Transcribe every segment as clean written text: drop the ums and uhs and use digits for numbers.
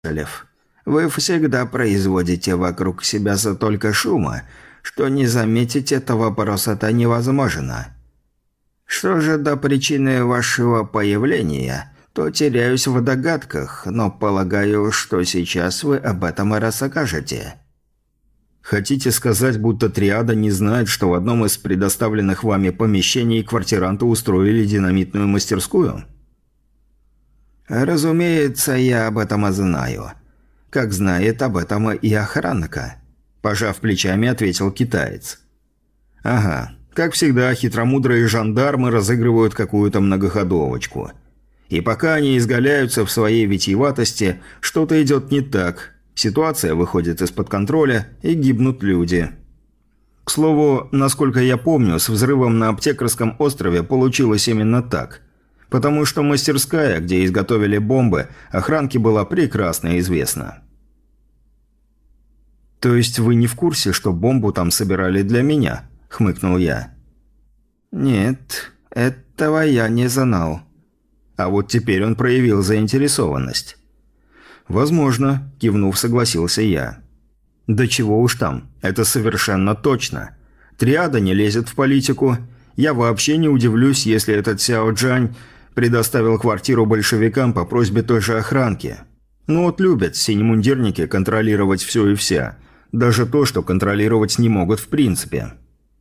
Кошелев. Вы всегда производите вокруг себя столько шума, что не заметить этого просто невозможно. Что же до причины вашего появления, то теряюсь в догадках, но полагаю, что сейчас вы об этом и расскажете. Хотите сказать, будто триада не знает, что в одном из предоставленных вами помещений квартиранты устроили динамитную мастерскую? Разумеется, я об этом знаю. Как знает об этом и охранка. Пожав плечами, ответил китаец. Ага, как всегда, хитромудрые жандармы разыгрывают какую-то многоходовочку. И пока они изгаляются в своей витиеватости, что-то идет не так. Ситуация выходит из-под контроля, и гибнут люди. К слову, насколько я помню, с взрывом на Аптекарском острове получилось именно так. Потому что мастерская, где изготовили бомбы, охранке была прекрасно известна. «То есть вы не в курсе, что бомбу там собирали для меня?» – хмыкнул я. «Нет, этого я не знал». А вот теперь он проявил заинтересованность. «Возможно», – кивнув, согласился я. «Да чего уж там, это совершенно точно. Триада не лезет в политику. Я вообще не удивлюсь, если этот Сяо Джань предоставил квартиру большевикам по просьбе той же охранки. Ну вот любят синемундирники контролировать все и вся. Даже то, что контролировать не могут в принципе».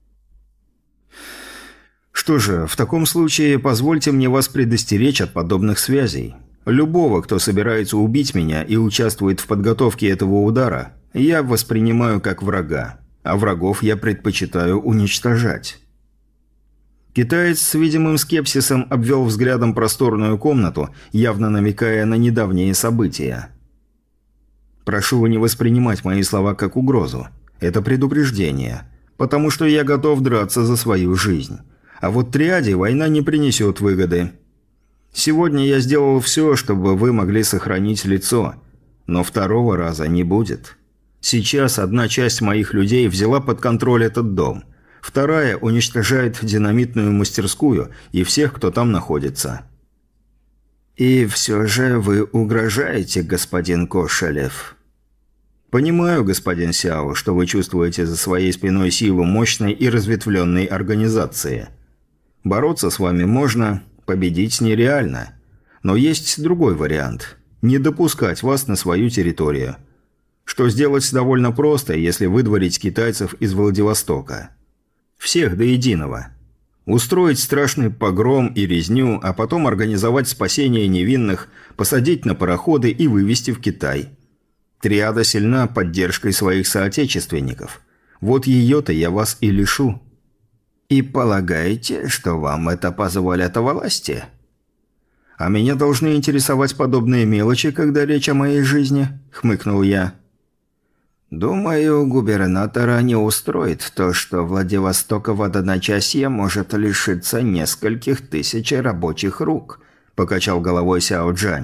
«Что же, в таком случае позвольте мне вас предостеречь от подобных связей. Любого, кто собирается убить меня и участвует в подготовке этого удара, я воспринимаю как врага, а врагов я предпочитаю уничтожать». Китаец с видимым скепсисом обвел взглядом просторную комнату, явно намекая на недавние события. «Прошу не воспринимать мои слова как угрозу. Это предупреждение, потому что я готов драться за свою жизнь. А вот триаде война не принесет выгоды. Сегодня я сделал все, чтобы вы могли сохранить лицо, но второго раза не будет. Сейчас одна часть моих людей взяла под контроль этот дом, вторая уничтожает динамитную мастерскую и всех, кто там находится». «И все же вы угрожаете, господин Кошелев?» «Понимаю, господин Сяо, что вы чувствуете за своей спиной силу мощной и разветвленной организации. Бороться с вами можно, победить нереально. Но есть другой вариант – не допускать вас на свою территорию. Что сделать довольно просто, если выдворить китайцев из Владивостока. Всех до единого. Устроить страшный погром и резню, а потом организовать спасение невинных, посадить на пароходы и вывести в Китай. Триада сильна поддержкой своих соотечественников. Вот ее-то я вас и лишу». «И полагаете, что вам это позволят власти?» «А меня должны интересовать подобные мелочи, когда речь о моей жизни?» – хмыкнул я. «Думаю, губернатора не устроит то, что Владивосток в одночасье может лишиться нескольких тысяч рабочих рук», – покачал головой Сяо Джань.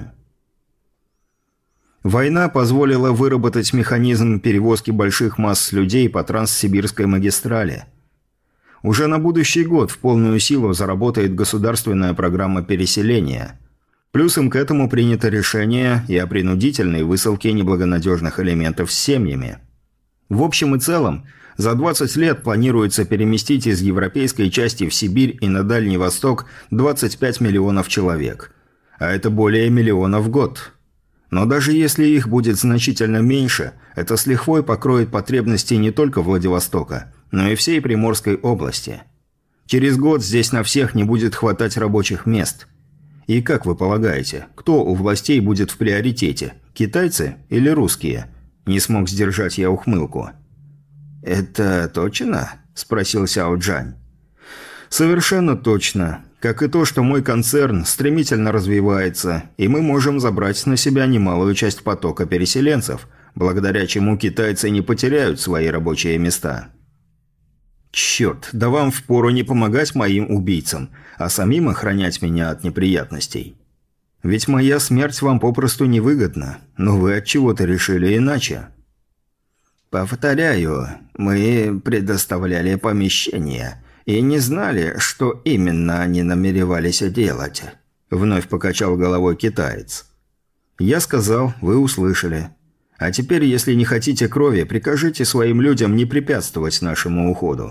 Война позволила выработать механизм перевозки больших масс людей по Транссибирской магистрали. Уже на будущий год в полную силу заработает государственная программа переселения. Плюсом к этому принято решение и о принудительной высылке неблагонадежных элементов с семьями. В общем и целом, за 20 лет планируется переместить из европейской части в Сибирь и на Дальний Восток 25 миллионов человек. А это более миллиона в год. Но даже если их будет значительно меньше, это с лихвой покроет потребности не только Владивостока, но и всей Приморской области. Через год здесь на всех не будет хватать рабочих мест. И как вы полагаете, кто у властей будет в приоритете? Китайцы или русские? Не смог сдержать я ухмылку. «Это точно?» – спросил Сяо Джань. «Совершенно точно. Как и то, что мой концерн стремительно развивается, и мы можем забрать на себя немалую часть потока переселенцев, благодаря чему китайцы не потеряют свои рабочие места». «Черт, да вам впору не помогать моим убийцам, а самим охранять меня от неприятностей. Ведь моя смерть вам попросту невыгодна, но вы отчего-то решили иначе». «Повторяю, мы предоставляли помещение и не знали, что именно они намеревались делать», – вновь покачал головой китаец. «Я сказал, вы услышали. А теперь, если не хотите крови, прикажите своим людям не препятствовать нашему уходу.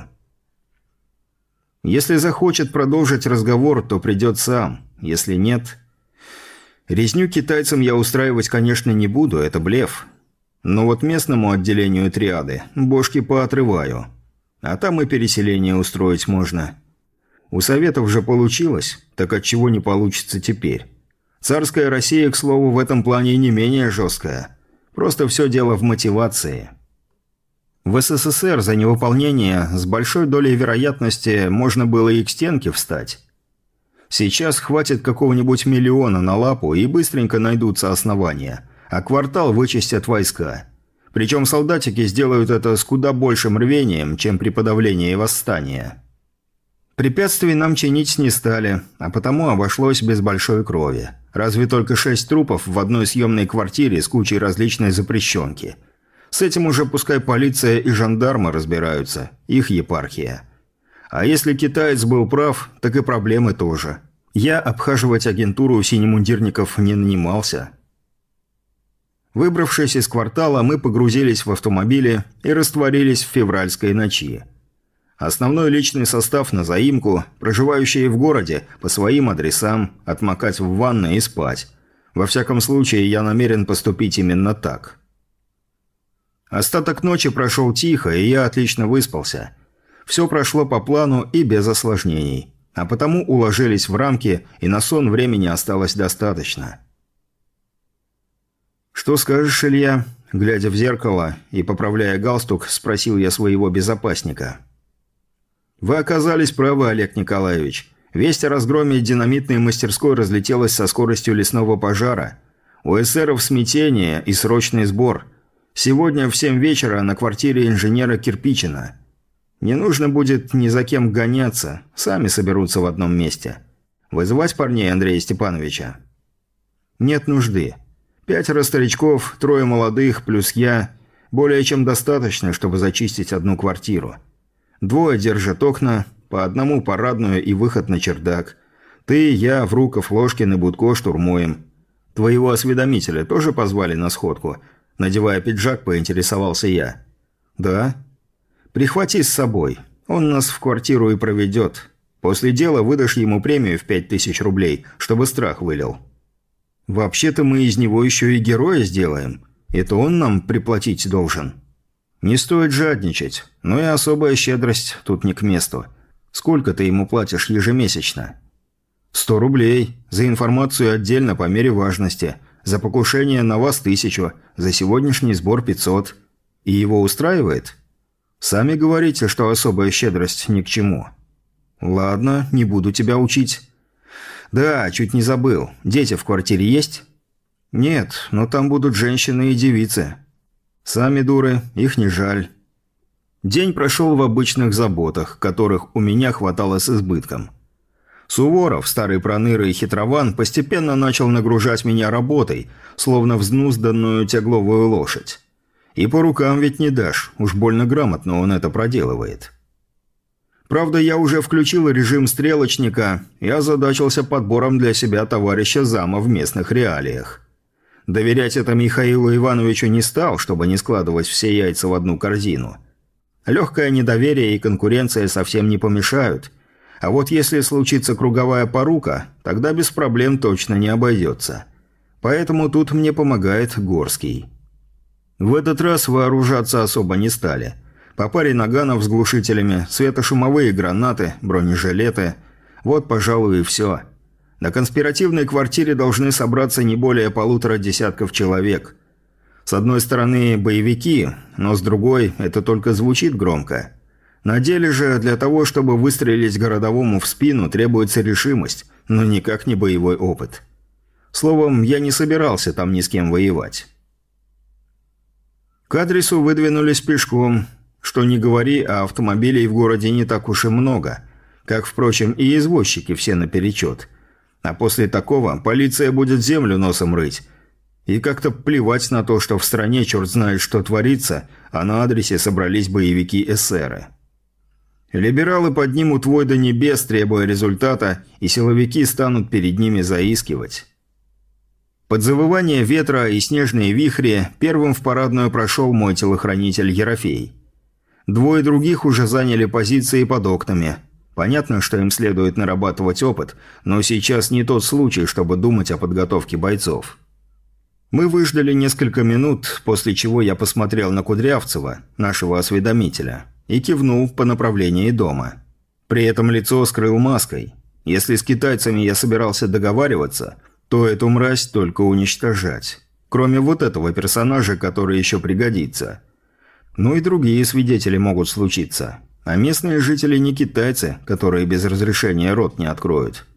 Если захочет продолжить разговор, то придет сам. Если нет... Резню китайцам я устраивать, конечно, не буду, это блеф. Но вот местному отделению триады бошки поотрываю. А там и переселение устроить можно. У советов же получилось, так отчего не получится теперь? Царская Россия, к слову, в этом плане не менее жесткая. Просто все дело в мотивации. В СССР за невыполнение с большой долей вероятности можно было и к стенке встать. Сейчас хватит какого-нибудь миллиона на лапу и быстренько найдутся основания, а квартал вычистят войска. Причем солдатики сделают это с куда большим рвением, чем при подавлении восстания. Препятствий нам чинить не стали, а потому обошлось без большой крови. Разве только 6 трупов в одной съемной квартире с кучей различной запрещенки. С этим уже пускай полиция и жандармы разбираются, их епархия. А если китаец был прав, так и проблемы тоже. Я обхаживать агентуру синемундирников не нанимался. Выбравшись из квартала, мы погрузились в автомобили и растворились в февральской ночи. Основной личный состав на заимку, проживающие в городе, по своим адресам, отмокать в ванной и спать. Во всяком случае, я намерен поступить именно так. Остаток ночи прошел тихо, и я отлично выспался. Все прошло по плану и без осложнений, а потому уложились в рамки, и на сон времени осталось достаточно. «Что скажешь, Илья?» Глядя в зеркало и поправляя галстук, спросил я своего безопасника. «Вы оказались правы, Олег Николаевич. Весть о разгроме динамитной мастерской разлетелась со скоростью лесного пожара. У эсеров смятение и срочный сбор. Сегодня в 7 вечера на квартире инженера Кирпичина. Не нужно будет ни за кем гоняться, сами соберутся в одном месте. Вызывать парней Андрея Степановича?» «Нет нужды. 5 старичков, 3 молодых, плюс я. Более чем достаточно, чтобы зачистить одну квартиру. 2 держат окна, по одному парадную и выход на чердак. Ты, я, Вруков, Ложкин и Будко штурмуем. Твоего осведомителя тоже позвали на сходку?» Надевая пиджак, поинтересовался я. «Да». «Прихвати с собой. Он нас в квартиру и проведет. После дела выдашь ему премию в 5000 рублей, чтобы страх вылил». «Вообще-то мы из него еще и героя сделаем. Это он нам приплатить должен». «Не стоит жадничать, но и особая щедрость тут не к месту. Сколько ты ему платишь ежемесячно?» 100 рублей. За информацию отдельно по мере важности. За покушение на вас 1000. За сегодняшний сбор 500. И его устраивает?» «Сами говорите, что особая щедрость ни к чему». «Ладно, не буду тебя учить». «Да, чуть не забыл. Дети в квартире есть?» «Нет, но там будут женщины и девицы». «Сами дуры, их не жаль». День прошел в обычных заботах, которых у меня хватало с избытком. Суворов, старый проныра и хитрован, постепенно начал нагружать меня работой, словно взнузданную тягловую лошадь. И по рукам ведь не дашь, уж больно грамотно он это проделывает. Правда, я уже включил режим стрелочника и озадачился подбором для себя товарища зама в местных реалиях. Доверять это Михаилу Ивановичу не стал, чтобы не складывать все яйца в одну корзину. Легкое недоверие и конкуренция совсем не помешают. А вот если случится круговая порука, тогда без проблем точно не обойдется. Поэтому тут мне помогает Горский. В этот раз вооружаться особо не стали. По паре наганов с глушителями, светошумовые гранаты, бронежилеты. Вот, пожалуй, и все. На конспиративной квартире должны собраться не более 1,5 десятков человек. С одной стороны, боевики, но с другой, это только звучит громко. На деле же, для того, чтобы выстрелить городовому в спину, требуется решимость, но никак не боевой опыт. Словом, я не собирался там ни с кем воевать. К адресу выдвинулись пешком. Что ни говори, а автомобилей в городе не так уж и много. Как, впрочем, и извозчики все наперечет. А после такого полиция будет землю носом рыть. И как-то плевать на то, что в стране черт знает что творится, а на адресе собрались боевики-эсеры. Либералы поднимут вой до небес, требуя результата, и силовики станут перед ними заискивать. Под завывание ветра и снежные вихри первым в парадную прошел мой телохранитель Ерофей. Двое других уже заняли позиции под окнами. Понятно, что им следует нарабатывать опыт, но сейчас не тот случай, чтобы думать о подготовке бойцов. Мы выждали несколько минут, после чего я посмотрел на Кудрявцева, нашего осведомителя, и кивнул по направлению дома. При этом лицо скрыл маской. Если с китайцами я собирался договариваться, то эту мразь только уничтожать. Кроме вот этого персонажа, который еще пригодится. Ну и другие свидетели могут случиться. А местные жители не китайцы, которые без разрешения рот не откроют.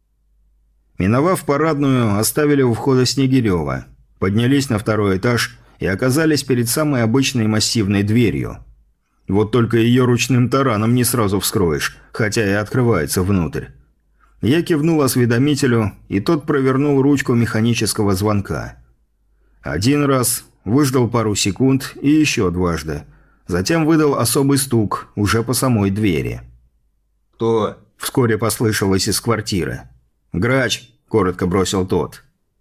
Миновав парадную, оставили у входа Снегирева. Поднялись на второй этаж и оказались перед самой обычной массивной дверью. Вот только ее ручным тараном не сразу вскроешь, хотя и открывается внутрь. Я кивнул осведомителю, и тот провернул ручку механического звонка. Один раз, выждал пару секунд и еще дважды. Затем выдал особый стук, уже по самой двери. «Кто?» – вскоре послышалось из квартиры. «Грач», – коротко бросил тот.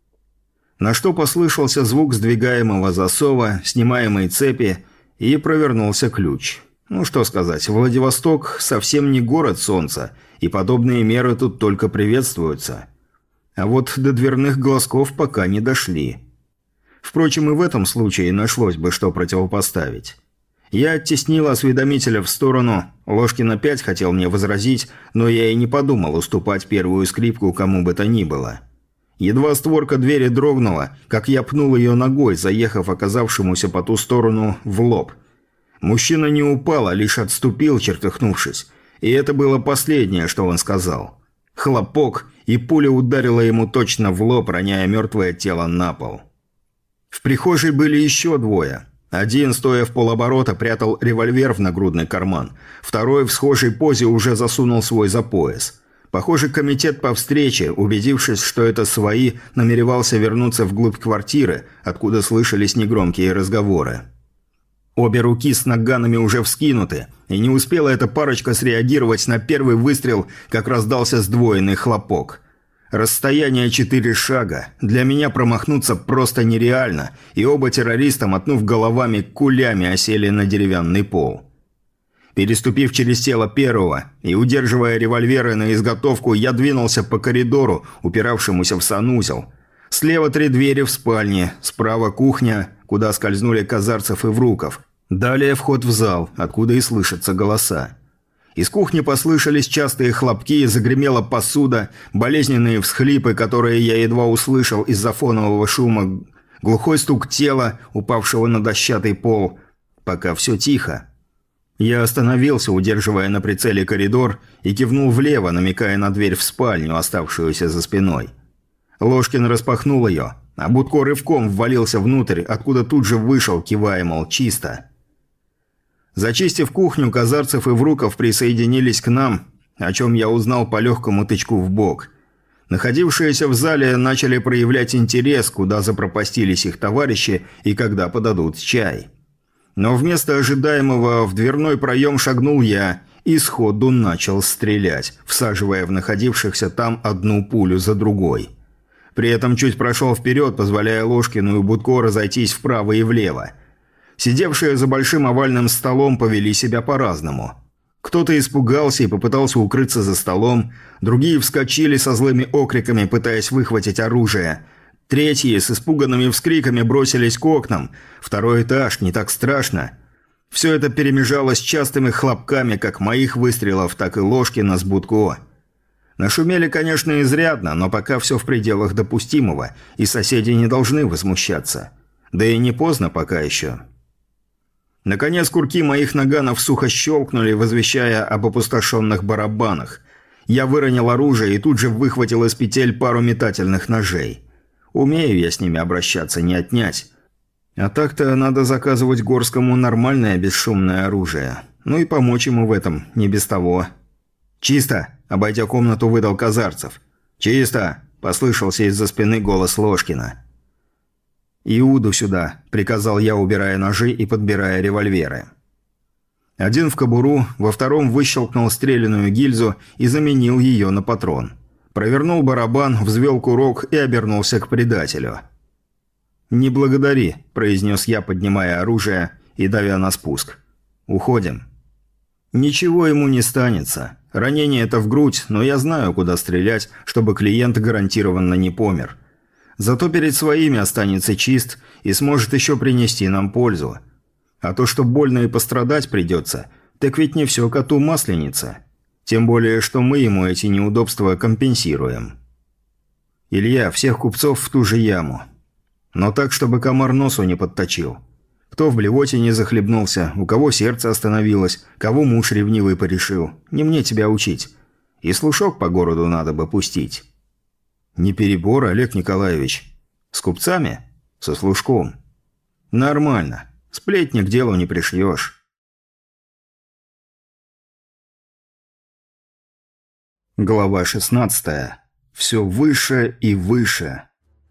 На что послышался звук сдвигаемого засова, снимаемой цепи, и провернулся ключ. Ну что сказать, Владивосток совсем не город солнца, и подобные меры тут только приветствуются. А вот до дверных глазков пока не дошли. Впрочем, и в этом случае нашлось бы что противопоставить. Я оттеснил осведомителя в сторону, Ложкин опять хотел мне возразить, но я и не подумал уступать первую скрипку кому бы то ни было. Едва створка двери дрогнула, как я пнул ее ногой, заехав оказавшемуся по ту сторону в лоб. Мужчина не упал, а лишь отступил, чертыхнувшись. И это было последнее, что он сказал. Хлопок, и пуля ударила ему точно в лоб, роняя мертвое тело на пол. В прихожей были еще двое. Один, стоя в полоборота, прятал револьвер в нагрудный карман. Второй в схожей позе уже засунул свой за пояс. Похоже, комитет по встрече, убедившись, что это свои, намеревался вернуться вглубь квартиры, откуда слышались негромкие разговоры. Обе руки с наганами уже вскинуты, и не успела эта парочка среагировать на первый выстрел, как раздался сдвоенный хлопок. Расстояние 4 шага. Для меня промахнуться просто нереально, и оба террориста, мотнув головами, кулями осели на деревянный пол. Переступив через тело первого и удерживая револьверы на изготовку, я двинулся по коридору, упиравшемуся в санузел. Слева 3 двери в спальне, справа кухня, куда скользнули Казарцев и Вруков. Далее вход в зал, откуда и слышатся голоса. Из кухни послышались частые хлопки, загремела посуда, болезненные всхлипы, которые я едва услышал из-за фонового шума, глухой стук тела, упавшего на дощатый пол. Пока все тихо. Я остановился, удерживая на прицеле коридор, и кивнул влево, намекая на дверь в спальню, оставшуюся за спиной. Ложкин распахнул ее, а Будко рывком ввалился внутрь, откуда тут же вышел, кивая, мол, чисто. Зачистив кухню, Казарцев и Вруков присоединились к нам, о чем я узнал по легкому тычку в бок. Находившиеся в зале начали проявлять интерес, куда запропастились их товарищи и когда подадут чай. Но вместо ожидаемого в дверной проем шагнул я и сходу начал стрелять, всаживая в находившихся там одну пулю за другой. При этом чуть прошел вперед, позволяя Ложкину и Будко разойтись вправо и влево. Сидевшие за большим овальным столом повели себя по-разному. Кто-то испугался и попытался укрыться за столом, другие вскочили со злыми окриками, пытаясь выхватить оружие. Третьи с испуганными вскриками бросились к окнам. Второй этаж, не так страшно. Все это перемежалось частыми хлопками как моих выстрелов, так и Ложкина с Будко. Нашумели, конечно, изрядно, но пока все в пределах допустимого, и соседи не должны возмущаться. Да и не поздно пока еще. Наконец курки моих наганов сухо щелкнули, возвещая об опустошенных барабанах. Я выронил оружие и тут же выхватил из петель пару метательных ножей. Умею я с ними обращаться, не отнять. А так-то надо заказывать Горскому нормальное бесшумное оружие. Ну и помочь ему в этом, не без того. «Чисто!» – обойдя комнату, выдал Казарцев. «Чисто!» – послышался из-за спины голос Ложкина. «Иуду сюда!» – приказал я, убирая ножи и подбирая револьверы. Один в кобуру, во втором выщелкнул стреляную гильзу и заменил ее на патрон. Провернул барабан, взвел курок и обернулся к предателю. «Не благодари», – произнес я, поднимая оружие и давя на спуск. «Уходим». «Ничего ему не станется. Ранение это в грудь, но я знаю, куда стрелять, чтобы клиент гарантированно не помер. Зато перед своими останется чист и сможет еще принести нам пользу. А то, что больно и пострадать придется, так ведь не все коту масленица. Тем более, что мы ему эти неудобства компенсируем. Илья, всех купцов в ту же яму. Но так, чтобы комар носу не подточил. Кто в блевоте не захлебнулся, у кого сердце остановилось, кого муж ревнивый порешил. Не мне тебя учить. И слушок по городу надо бы пустить». «Не перебор, Олег Николаевич. С купцами? Со слушком. Нормально. Сплетни к делу не пришьешь». Глава 16. Все выше и выше.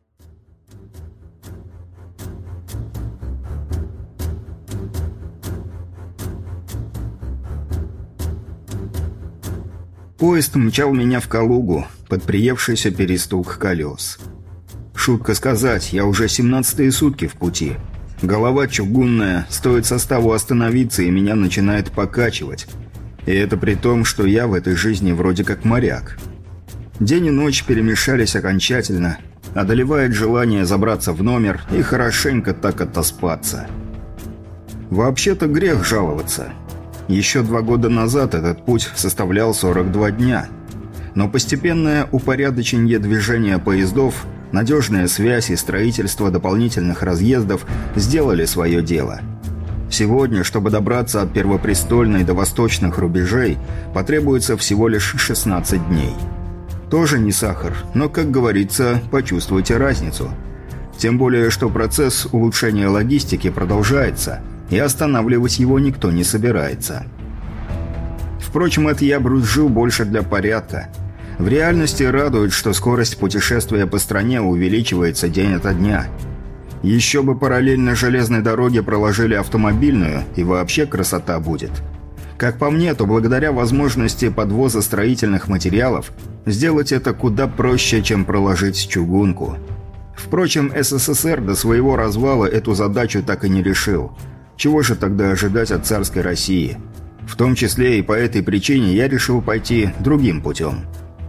Поезд мчал меня в Калугу под приевшийся перестук колес. Шутка сказать, я уже 17-е сутки в пути. Голова чугунная, стоит составу остановиться, и меня начинает покачивать. И это при том, что я в этой жизни вроде как моряк. День и ночь перемешались окончательно, одолевает желание забраться в номер и хорошенько так отоспаться. Вообще-то грех жаловаться. Еще 2 года назад этот путь составлял 42 дня. Но постепенное упорядочение движения поездов, надежная связь и строительство дополнительных разъездов сделали свое дело. Сегодня, чтобы добраться от Первопрестольной до восточных рубежей, потребуется всего лишь 16 дней. Тоже не сахар, но, как говорится, почувствуйте разницу. Тем более, что процесс улучшения логистики продолжается, и останавливать его никто не собирается. Впрочем, это я брюзжу больше для порядка. В реальности радует, что скорость путешествия по стране увеличивается день ото дня. Еще бы параллельно железной дороге проложили автомобильную, и вообще красота будет. Как по мне, то благодаря возможности подвоза строительных материалов, сделать это куда проще, чем проложить чугунку. Впрочем, СССР до своего развала эту задачу так и не решил. Чего же тогда ожидать от царской России? В том числе и по этой причине я решил пойти другим путем.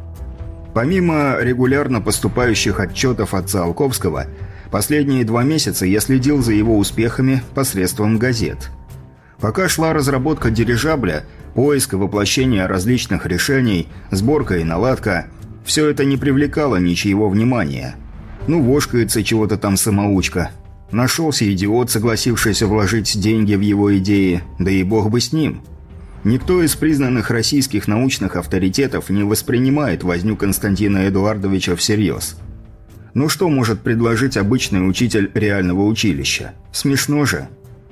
Помимо регулярно поступающих отчетов от Циолковского, последние 2 месяца я следил за его успехами посредством газет. Пока шла разработка дирижабля, поиск и воплощение различных решений, сборка и наладка, все это не привлекало ничьего внимания. Ну, вошкается чего-то там самоучка. Нашелся идиот, согласившийся вложить деньги в его идеи, да и бог бы с ним. Никто из признанных российских научных авторитетов не воспринимает возню Константина Эдуардовича всерьез. Ну что может предложить обычный учитель реального училища? Смешно же.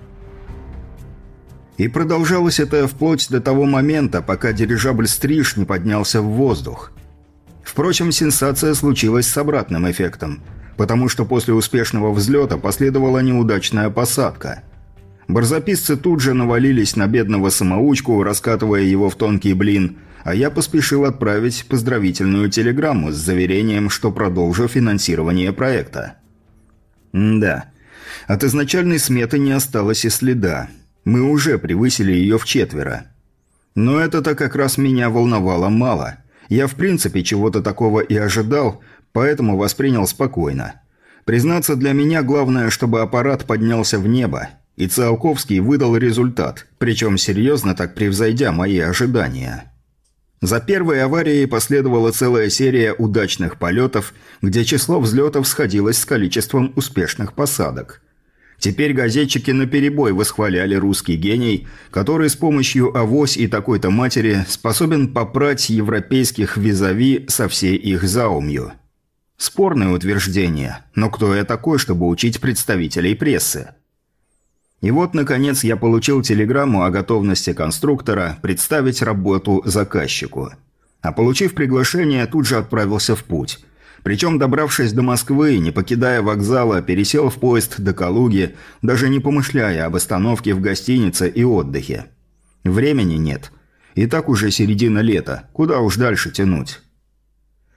И продолжалось это вплоть до того момента, пока дирижабль «Стриж» не поднялся в воздух. Впрочем, сенсация случилась с обратным эффектом, потому что после успешного взлета последовала неудачная посадка. Барзаписцы тут же навалились на бедного самоучку, раскатывая его в тонкий блин, а я поспешил отправить поздравительную телеграмму с заверением, что продолжу финансирование проекта. Да, от изначальной сметы не осталось и следа. Мы уже превысили ее вчетверо. Но это-то как раз меня волновало мало. Я в принципе чего-то такого и ожидал, поэтому воспринял спокойно. Признаться, для меня главное, чтобы аппарат поднялся в небо, и Циолковский выдал результат, причем серьезно так превзойдя мои ожидания. За первой аварией последовала целая серия удачных полетов, где число взлетов сходилось с количеством успешных посадок. Теперь газетчики наперебой восхваляли русский гений, который с помощью авось и такой-то матери способен попрать европейских визави со всей их заумью. Спорное утверждение, но кто я такой, чтобы учить представителей прессы? И вот, наконец, я получил телеграмму о готовности конструктора представить работу заказчику. А получив приглашение, тут же отправился в путь. Причем, добравшись до Москвы, не покидая вокзала, пересел в поезд до Калуги, даже не помышляя об остановке в гостинице и отдыхе. Времени нет. И так уже середина лета, куда уж дальше тянуть.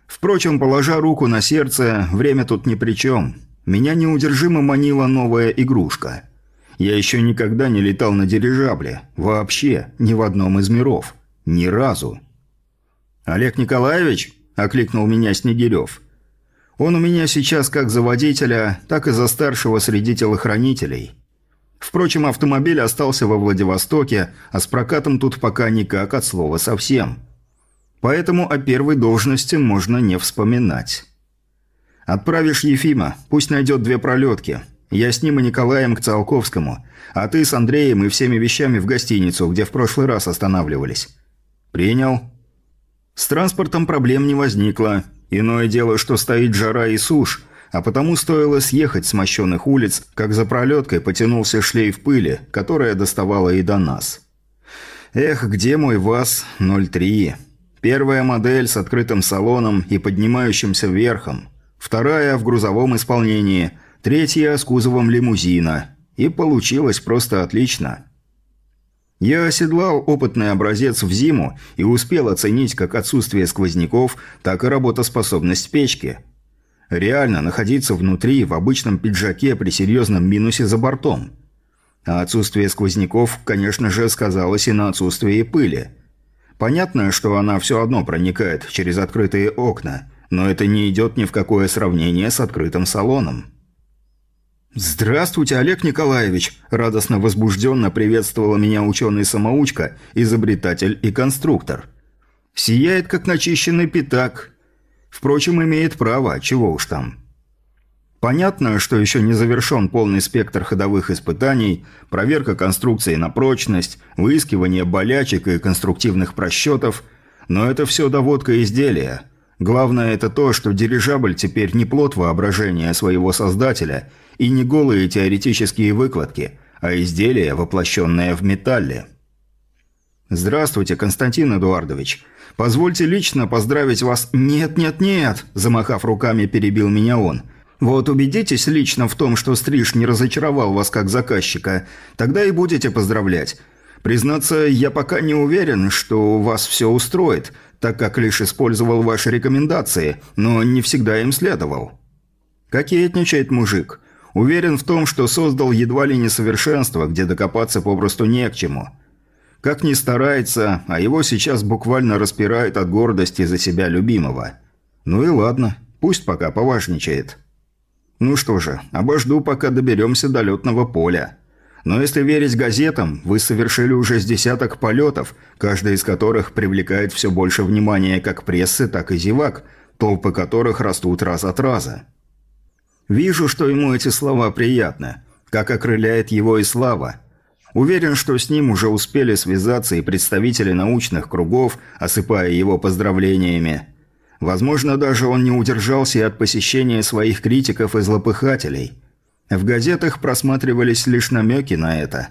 Впрочем, положа руку на сердце, время тут ни при чем. Меня неудержимо манила новая игрушка. Я еще никогда не летал на дирижабле. Вообще, ни в одном из миров. Ни разу. «Олег Николаевич?» – окликнул меня Снегирев. Он у меня сейчас как за водителя, так и за старшего среди телохранителей. Впрочем, автомобиль остался во Владивостоке, а с прокатом тут пока никак от слова совсем. Поэтому о первой должности можно не вспоминать. «Отправишь Ефима, пусть найдет 2 пролетки. Я с ним и Николаем к Циолковскому, а ты с Андреем и всеми вещами в гостиницу, где в прошлый раз останавливались». «Принял». С транспортом проблем не возникло. Иное дело, что стоит жара и сушь, а потому стоило съехать с мощенных улиц, как за пролеткой потянулся шлейф пыли, которая доставала и до нас. Эх, где мой ВАЗ-03? Первая модель с открытым салоном и поднимающимся верхом, вторая в грузовом исполнении, третья с кузовом лимузина. И получилось просто отлично. Я оседлал опытный образец в зиму и успел оценить как отсутствие сквозняков, так и работоспособность печки. Реально находиться внутри в обычном пиджаке при серьезном минусе за бортом. А отсутствие сквозняков, конечно же, сказалось и на отсутствии пыли. Понятно, что она все одно проникает через открытые окна, но это не идет ни в какое сравнение с открытым салоном. «Здравствуйте, Олег Николаевич!» – радостно возбужденно приветствовала меня ученый-самоучка, изобретатель и конструктор. «Сияет, как начищенный пятак. Впрочем, имеет право, чего уж там». Понятно, что еще не завершен полный спектр ходовых испытаний, проверка конструкции на прочность, выискивание болячек и конструктивных просчетов, но это все доводка изделия. Главное это то, что дирижабль теперь не плод воображения своего создателя и не голые теоретические выкладки, а изделие, воплощенное в металле. «Здравствуйте, Константин Эдуардович. Позвольте лично поздравить вас...» «Нет, замахав руками, перебил меня он. «Вот убедитесь лично в том, что стриж не разочаровал вас как заказчика, тогда и будете поздравлять. Признаться, я пока не уверен, что вас все устроит, так как лишь использовал ваши рекомендации, но не всегда им следовал». Кокетничает мужик. Уверен в том, что создал едва ли не совершенство, где докопаться попросту не к чему. Как ни старается, а его сейчас буквально распирает от гордости за себя любимого. Ну и ладно, пусть пока поважничает. Ну что же, обожду, пока доберемся до летного поля. Но если верить газетам, вы совершили уже с десяток полетов, каждый из которых привлекает все больше внимания как прессы, так и зевак, толпы которых растут раз от раза. Вижу, что ему эти слова приятны, как окрыляет его и слава. Уверен, что с ним уже успели связаться и представители научных кругов, осыпая его поздравлениями. Возможно, даже он не удержался и от посещения своих критиков и злопыхателей. В газетах просматривались лишь намеки на это.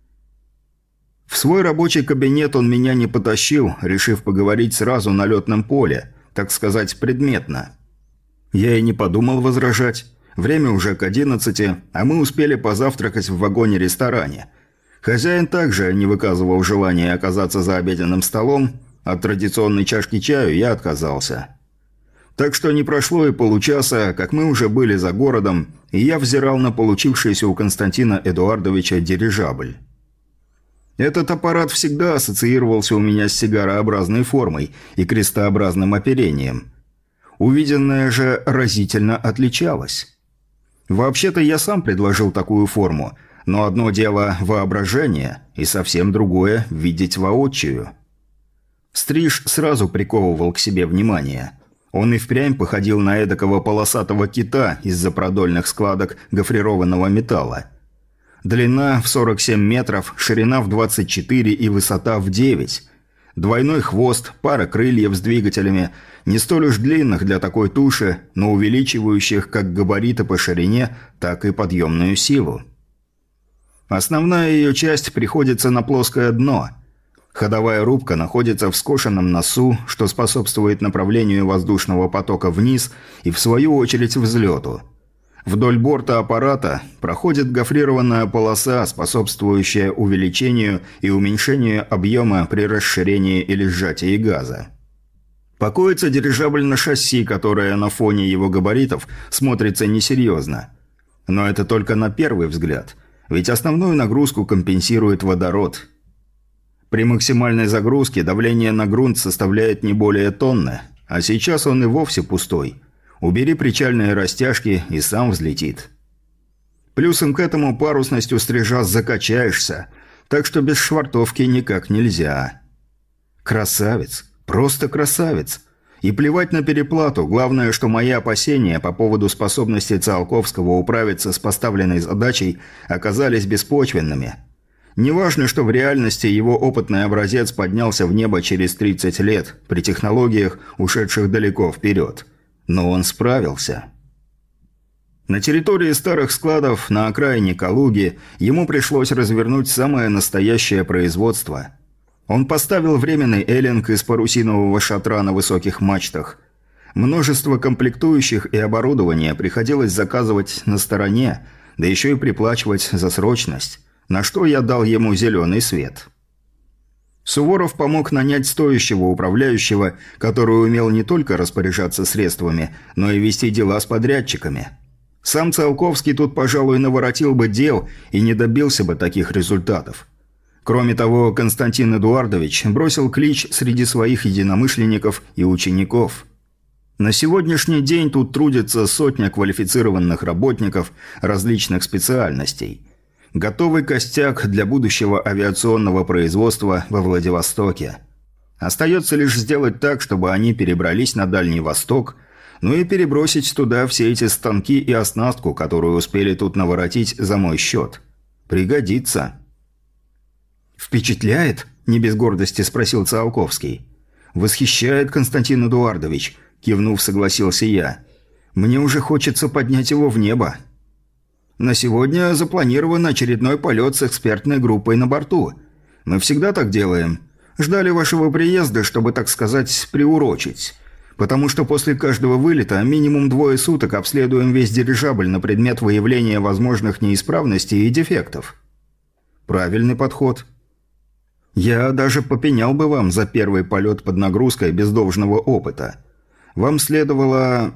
В свой рабочий кабинет он меня не потащил, решив поговорить сразу на летном поле, так сказать, предметно. Я и не подумал возражать. Время уже к 11, а мы успели позавтракать в вагоне-ресторане. Хозяин также не выказывал желания оказаться за обеденным столом, от традиционной чашки чаю я отказался. Так что не прошло и получаса, как мы уже были за городом, и я взирал на получившийся у Константина Эдуардовича дирижабль. Этот аппарат всегда ассоциировался у меня с сигарообразной формой и крестообразным оперением. Увиденное же разительно отличалось. Вообще-то я сам предложил такую форму, но одно дело воображение, и совсем другое – видеть воочию. Стриж сразу приковывал к себе внимание. Он и впрямь походил на эдакого полосатого кита из-за продольных складок гофрированного металла. Длина в 47 метров, ширина в 24 и высота в 9. Двойной хвост, пара крыльев с двигателями, не столь уж длинных для такой туши, но увеличивающих как габариты по ширине, так и подъемную силу. Основная ее часть приходится на плоское дно. Ходовая рубка находится в скошенном носу, что способствует направлению воздушного потока вниз и, в свою очередь, взлету. Вдоль борта аппарата проходит гофрированная полоса, способствующая увеличению и уменьшению объема при расширении или сжатии газа. Покоится дирижабль на шасси, которое на фоне его габаритов смотрится несерьезно. Но это только на первый взгляд, ведь основную нагрузку компенсирует водород. При максимальной загрузке давление на грунт составляет не более тонны, а сейчас он и вовсе пустой. Убери причальные растяжки и сам взлетит. Плюсом к этому парусностью стрижа закачаешься, так что без швартовки никак нельзя. Красавец. Просто красавец. И плевать на переплату, главное, что мои опасения по поводу способности Циолковского управиться с поставленной задачей оказались беспочвенными. Неважно, что в реальности его опытный образец поднялся в небо через 30 лет, при технологиях, ушедших далеко вперед. Но он справился. На территории старых складов на окраине Калуги ему пришлось развернуть самое настоящее производство. Он поставил временный эллинг из парусинового шатра на высоких мачтах. Множество комплектующих и оборудования приходилось заказывать на стороне, да еще и приплачивать за срочность, на что я дал ему зеленый свет. Суворов помог нанять стоящего управляющего, который умел не только распоряжаться средствами, но и вести дела с подрядчиками. Сам Циолковский тут, пожалуй, наворотил бы дел и не добился бы таких результатов. Кроме того, Константин Эдуардович бросил клич среди своих единомышленников и учеников. На сегодняшний день тут трудится сотня квалифицированных работников различных специальностей. Готовый костяк для будущего авиационного производства во Владивостоке. Остается лишь сделать так, чтобы они перебрались на Дальний Восток, ну и перебросить туда все эти станки и оснастку, которую успели тут наворотить за мой счет. Пригодится. «Впечатляет?» – не без гордости спросил Циолковский. «Восхищает, Константин Эдуардович», – кивнув, согласился я. «Мне уже хочется поднять его в небо». «На сегодня запланирован очередной полет с экспертной группой на борту. Мы всегда так делаем. Ждали вашего приезда, чтобы, так сказать, приурочить. Потому что после каждого вылета минимум 2 суток обследуем весь дирижабль на предмет выявления возможных неисправностей и дефектов». «Правильный подход». «Я даже попенял бы вам за первый полет под нагрузкой без должного опыта. Вам следовало...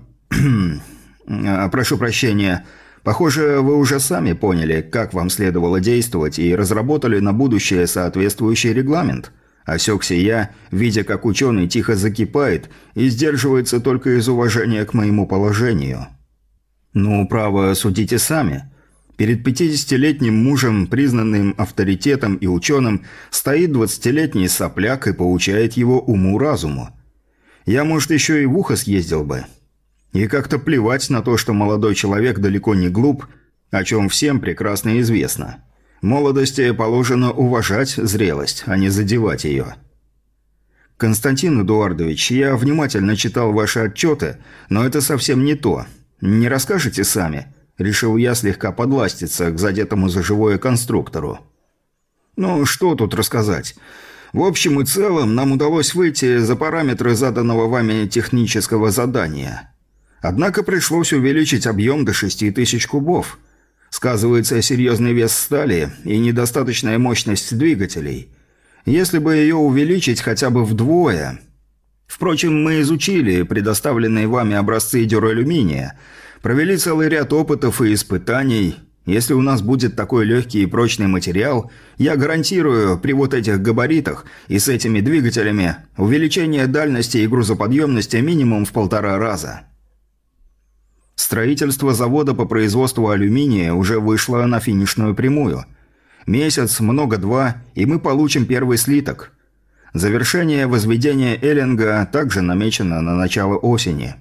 прошу прощения. Похоже, вы уже сами поняли, как вам следовало действовать и разработали на будущее соответствующий регламент». Осекся я, видя, как ученый тихо закипает и сдерживается только из уважения к моему положению. «Ну, право, судите сами». Перед 50-летним мужем, признанным авторитетом и ученым, стоит 20-летний сопляк и поучает его уму-разуму. Я, может, еще и в ухо съездил бы. И как-то плевать на то, что молодой человек далеко не глуп, о чем всем прекрасно известно. Молодости положено уважать зрелость, а не задевать ее. Константин Эдуардович, я внимательно читал ваши отчеты, но это совсем не то. Не расскажете сами?» Решил я слегка подластиться к задетому за живое конструктору. «Ну, что тут рассказать? В общем и целом, нам удалось выйти за параметры заданного вами технического задания. Однако пришлось увеличить объем до 6000 кубов. Сказывается серьезный вес стали и недостаточная мощность двигателей. Если бы ее увеличить хотя бы вдвое... Впрочем, мы изучили предоставленные вами образцы дюралюминия, провели целый ряд опытов и испытаний. Если у нас будет такой легкий и прочный материал, я гарантирую, при вот этих габаритах и с этими двигателями, увеличение дальности и грузоподъемности минимум в 1,5 раза. Строительство завода по производству алюминия уже вышло на финишную прямую. Месяц, много-два, и мы получим первый слиток. Завершение возведения эллинга также намечено на начало осени.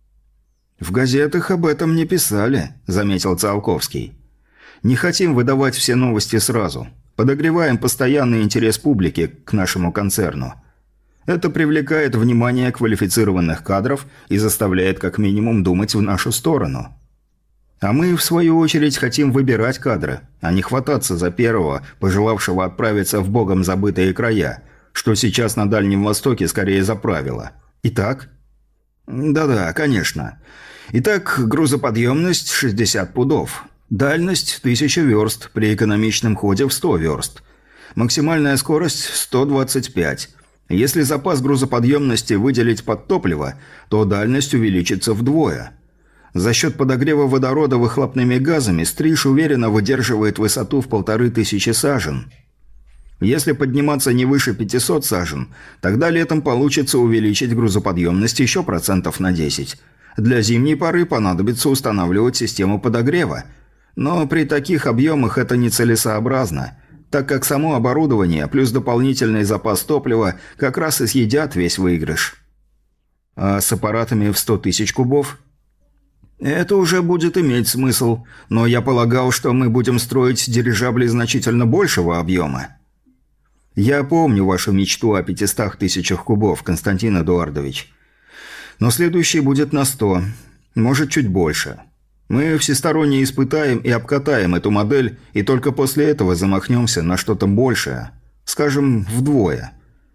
«В газетах об этом не писали», – заметил Циолковский. «Не хотим выдавать все новости сразу. Подогреваем постоянный интерес публики к нашему концерну. Это привлекает внимание квалифицированных кадров и заставляет как минимум думать в нашу сторону. А мы, в свою очередь, хотим выбирать кадры, а не хвататься за первого, пожелавшего отправиться в богом забытые края, что сейчас на Дальнем Востоке скорее за правило. Итак?» «Да-да, конечно. Итак, грузоподъемность 60 пудов. Дальность 1000 верст при экономичном ходе в 100 верст. Максимальная скорость 125. Если запас грузоподъемности выделить под топливо, то дальность увеличится вдвое. За счет подогрева водорода выхлопными газами стриж уверенно выдерживает высоту в 1500 сажен. Если подниматься не выше 500 сажен, тогда летом получится увеличить грузоподъемность еще процентов на 10. Для зимней поры понадобится устанавливать систему подогрева. Но при таких объемах это нецелесообразно, так как само оборудование плюс дополнительный запас топлива как раз и съедят весь выигрыш. А с аппаратами в 100 тысяч кубов? Это уже будет иметь смысл, но я полагал, что мы будем строить дирижабли значительно большего объема. Я помню вашу мечту о 500 тысячах кубов, Константин Эдуардович. Но следующий будет на 100, может чуть больше. Мы всесторонне испытаем и обкатаем эту модель, и только после этого замахнемся на что-то большее. Скажем, вдвое.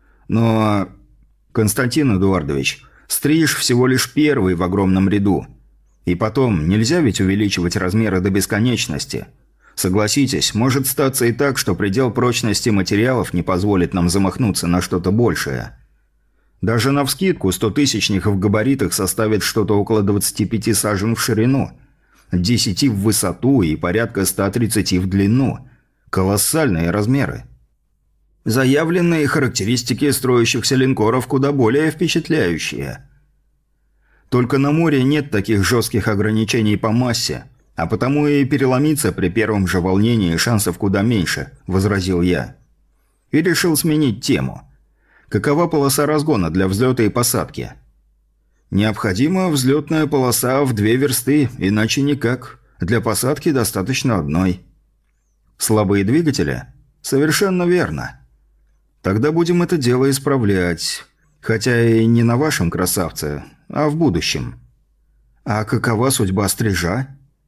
Но, Константин Эдуардович, стриж всего лишь первый в огромном ряду. И потом, нельзя ведь увеличивать размеры до бесконечности. Согласитесь, может статься и так, что предел прочности материалов не позволит нам замахнуться на что-то большее. Даже навскидку 100-тысячник в габаритах составит что-то около 25 сажен в ширину, 10 в высоту и порядка 130 в длину. Колоссальные размеры. Заявленные характеристики строящихся линкоров куда более впечатляющие. Только на море нет таких жестких ограничений по массе, а потому и переломиться при первом же волнении шансов куда меньше, возразил я. И решил сменить тему. Какова полоса разгона для взлета и посадки? Необходима взлетная полоса в 2 версты, иначе никак. Для посадки достаточно одной. Слабые двигатели? Совершенно верно. Тогда будем это дело исправлять. Хотя и не на вашем красавце, а в будущем. А какова судьба стрижа?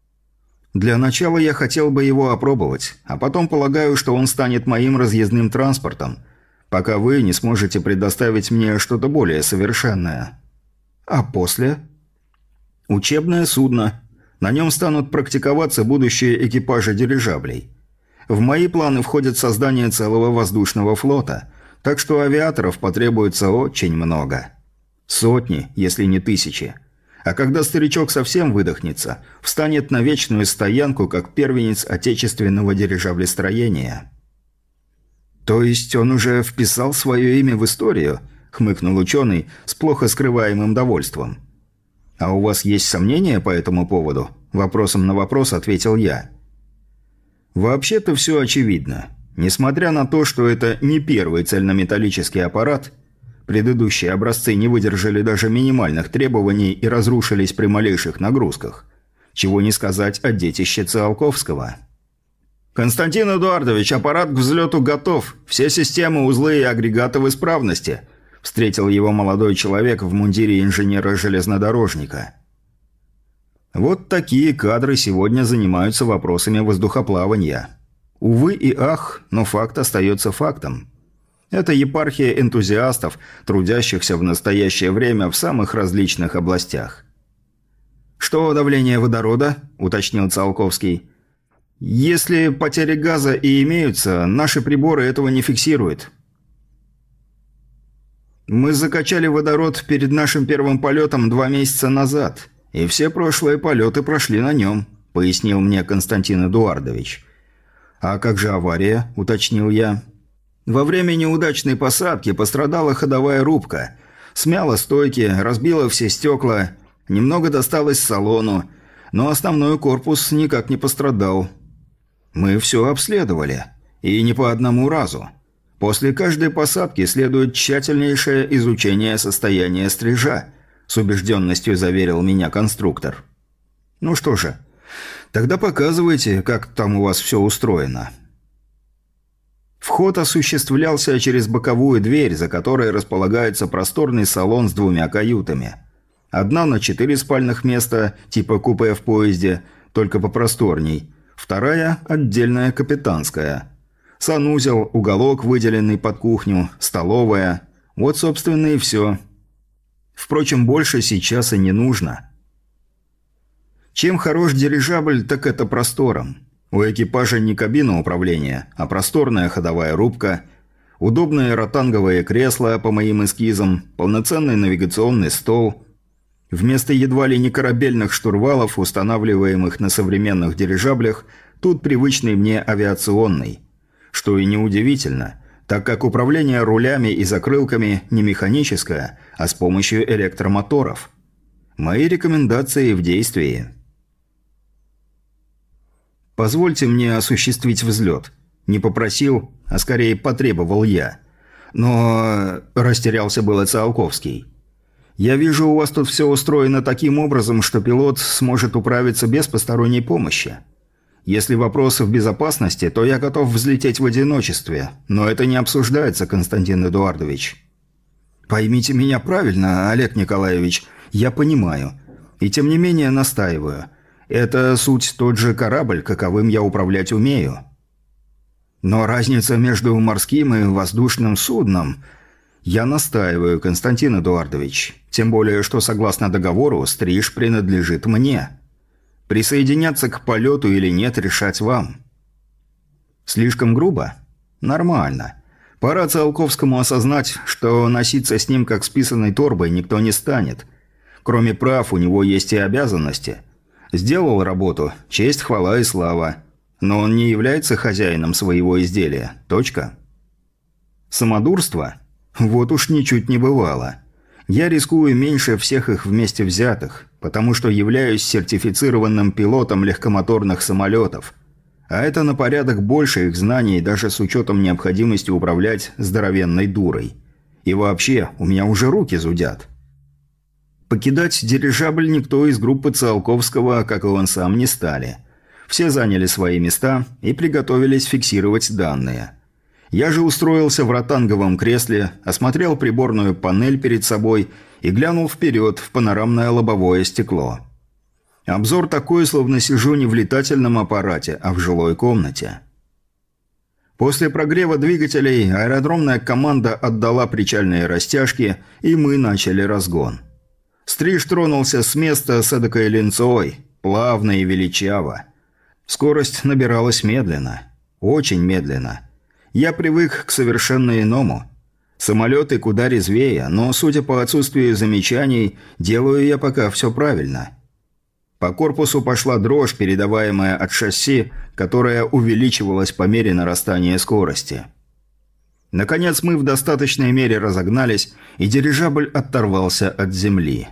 Для начала я хотел бы его опробовать, а потом полагаю, что он станет моим разъездным транспортом, пока вы не сможете предоставить мне что-то более совершенное. А после? Учебное судно. На нем станут практиковаться будущие экипажи дирижаблей. В мои планы входит создание целого воздушного флота, так что авиаторов потребуется очень много. Сотни, если не тысячи. А когда старичок совсем выдохнется, встанет на вечную стоянку, как первенец отечественного дирижаблестроения. «То есть он уже вписал свое имя в историю?» – хмыкнул ученый с плохо скрываемым довольством. «А у вас есть сомнения по этому поводу?» – вопросом на вопрос ответил я. «Вообще-то все очевидно. Несмотря на то, что это не первый цельнометаллический аппарат, предыдущие образцы не выдержали даже минимальных требований и разрушились при малейших нагрузках. Чего не сказать о детище Циолковского». «Константин Эдуардович, аппарат к взлету готов. Все системы, узлы и агрегаты в исправности», – встретил его молодой человек в мундире инженера-железнодорожника. Вот такие кадры сегодня занимаются вопросами воздухоплавания. Увы и ах, но факт остается фактом. Это епархия энтузиастов, трудящихся в настоящее время в самых различных областях. «Что давление водорода?» – уточнил Циолковский. «Если потери газа и имеются, наши приборы этого не фиксируют». «Мы закачали водород перед нашим первым полетом 2 месяца назад, и все прошлые полеты прошли на нем», – пояснил мне Константин Эдуардович. «А как же авария?» – уточнил я. «Во время неудачной посадки пострадала ходовая рубка. Смяла стойки, разбила все стекла, немного досталось салону, но основной корпус никак не пострадал. Мы все обследовали, и не по одному разу. После каждой посадки следует тщательнейшее изучение состояния стрижа», – с убежденностью заверил меня конструктор. «Ну что же, тогда показывайте, как там у вас все устроено». Вход осуществлялся через боковую дверь, за которой располагается просторный салон с 2 каютами. Одна на 4 спальных места, типа купе в поезде, только попросторней. Вторая – отдельная капитанская. Санузел, уголок, выделенный под кухню, столовая. Вот, собственно, и все. Впрочем, больше сейчас и не нужно. Чем хорош дирижабль, так это простором. У экипажа не кабина управления, а просторная ходовая рубка. Удобные ротанговые кресла по моим эскизам, полноценный навигационный стол. Вместо едва ли не корабельных штурвалов, устанавливаемых на современных дирижаблях, тут привычный мне авиационный. Что и неудивительно, так как управление рулями и закрылками не механическое, а с помощью электромоторов. Мои рекомендации в действии. «Позвольте мне осуществить взлет». Не попросил, а скорее потребовал я. Но растерялся было Циолковский. «Я вижу, у вас тут все устроено таким образом, что пилот сможет управиться без посторонней помощи. Если вопрос в безопасности, то я готов взлететь в одиночестве, но это не обсуждается, Константин Эдуардович». «Поймите меня правильно, Олег Николаевич, я понимаю. И тем не менее настаиваю. Это суть тот же корабль, каковым я управлять умею. Но разница между морским и воздушным судном... Я настаиваю, Константин Эдуардович. Тем более, что согласно договору, стриж принадлежит мне. Присоединяться к полету или нет, решать вам». «Слишком грубо? Нормально. Пора Циолковскому осознать, что носиться с ним как с писаной торбой никто не станет. Кроме прав, у него есть и обязанности. Сделал работу, честь, хвала и слава. Но он не является хозяином своего изделия. Точка. Самодурство? Вот уж ничуть не бывало. Я рискую меньше всех их вместе взятых, потому что являюсь сертифицированным пилотом легкомоторных самолетов. А это на порядок больше их знаний, даже с учетом необходимости управлять здоровенной дурой. И вообще, у меня уже руки зудят. Покидать дирижабль никто из группы Циолковского, как и он сам, не стали. Все заняли свои места и приготовились фиксировать данные. Я же устроился в ротанговом кресле, осмотрел приборную панель перед собой и глянул вперед в панорамное лобовое стекло. Обзор такой, словно сижу не в летательном аппарате, а в жилой комнате. После прогрева двигателей аэродромная команда отдала причальные растяжки, и мы начали разгон. Стриж тронулся с места с эдакой линцой, плавно и величаво. Скорость набиралась медленно, очень медленно. Я привык к совершенно иному. Самолеты куда резвее, но, судя по отсутствию замечаний, делаю я пока все правильно. По корпусу пошла дрожь, передаваемая от шасси, которая увеличивалась по мере нарастания скорости. Наконец мы в достаточной мере разогнались, и дирижабль оторвался от земли.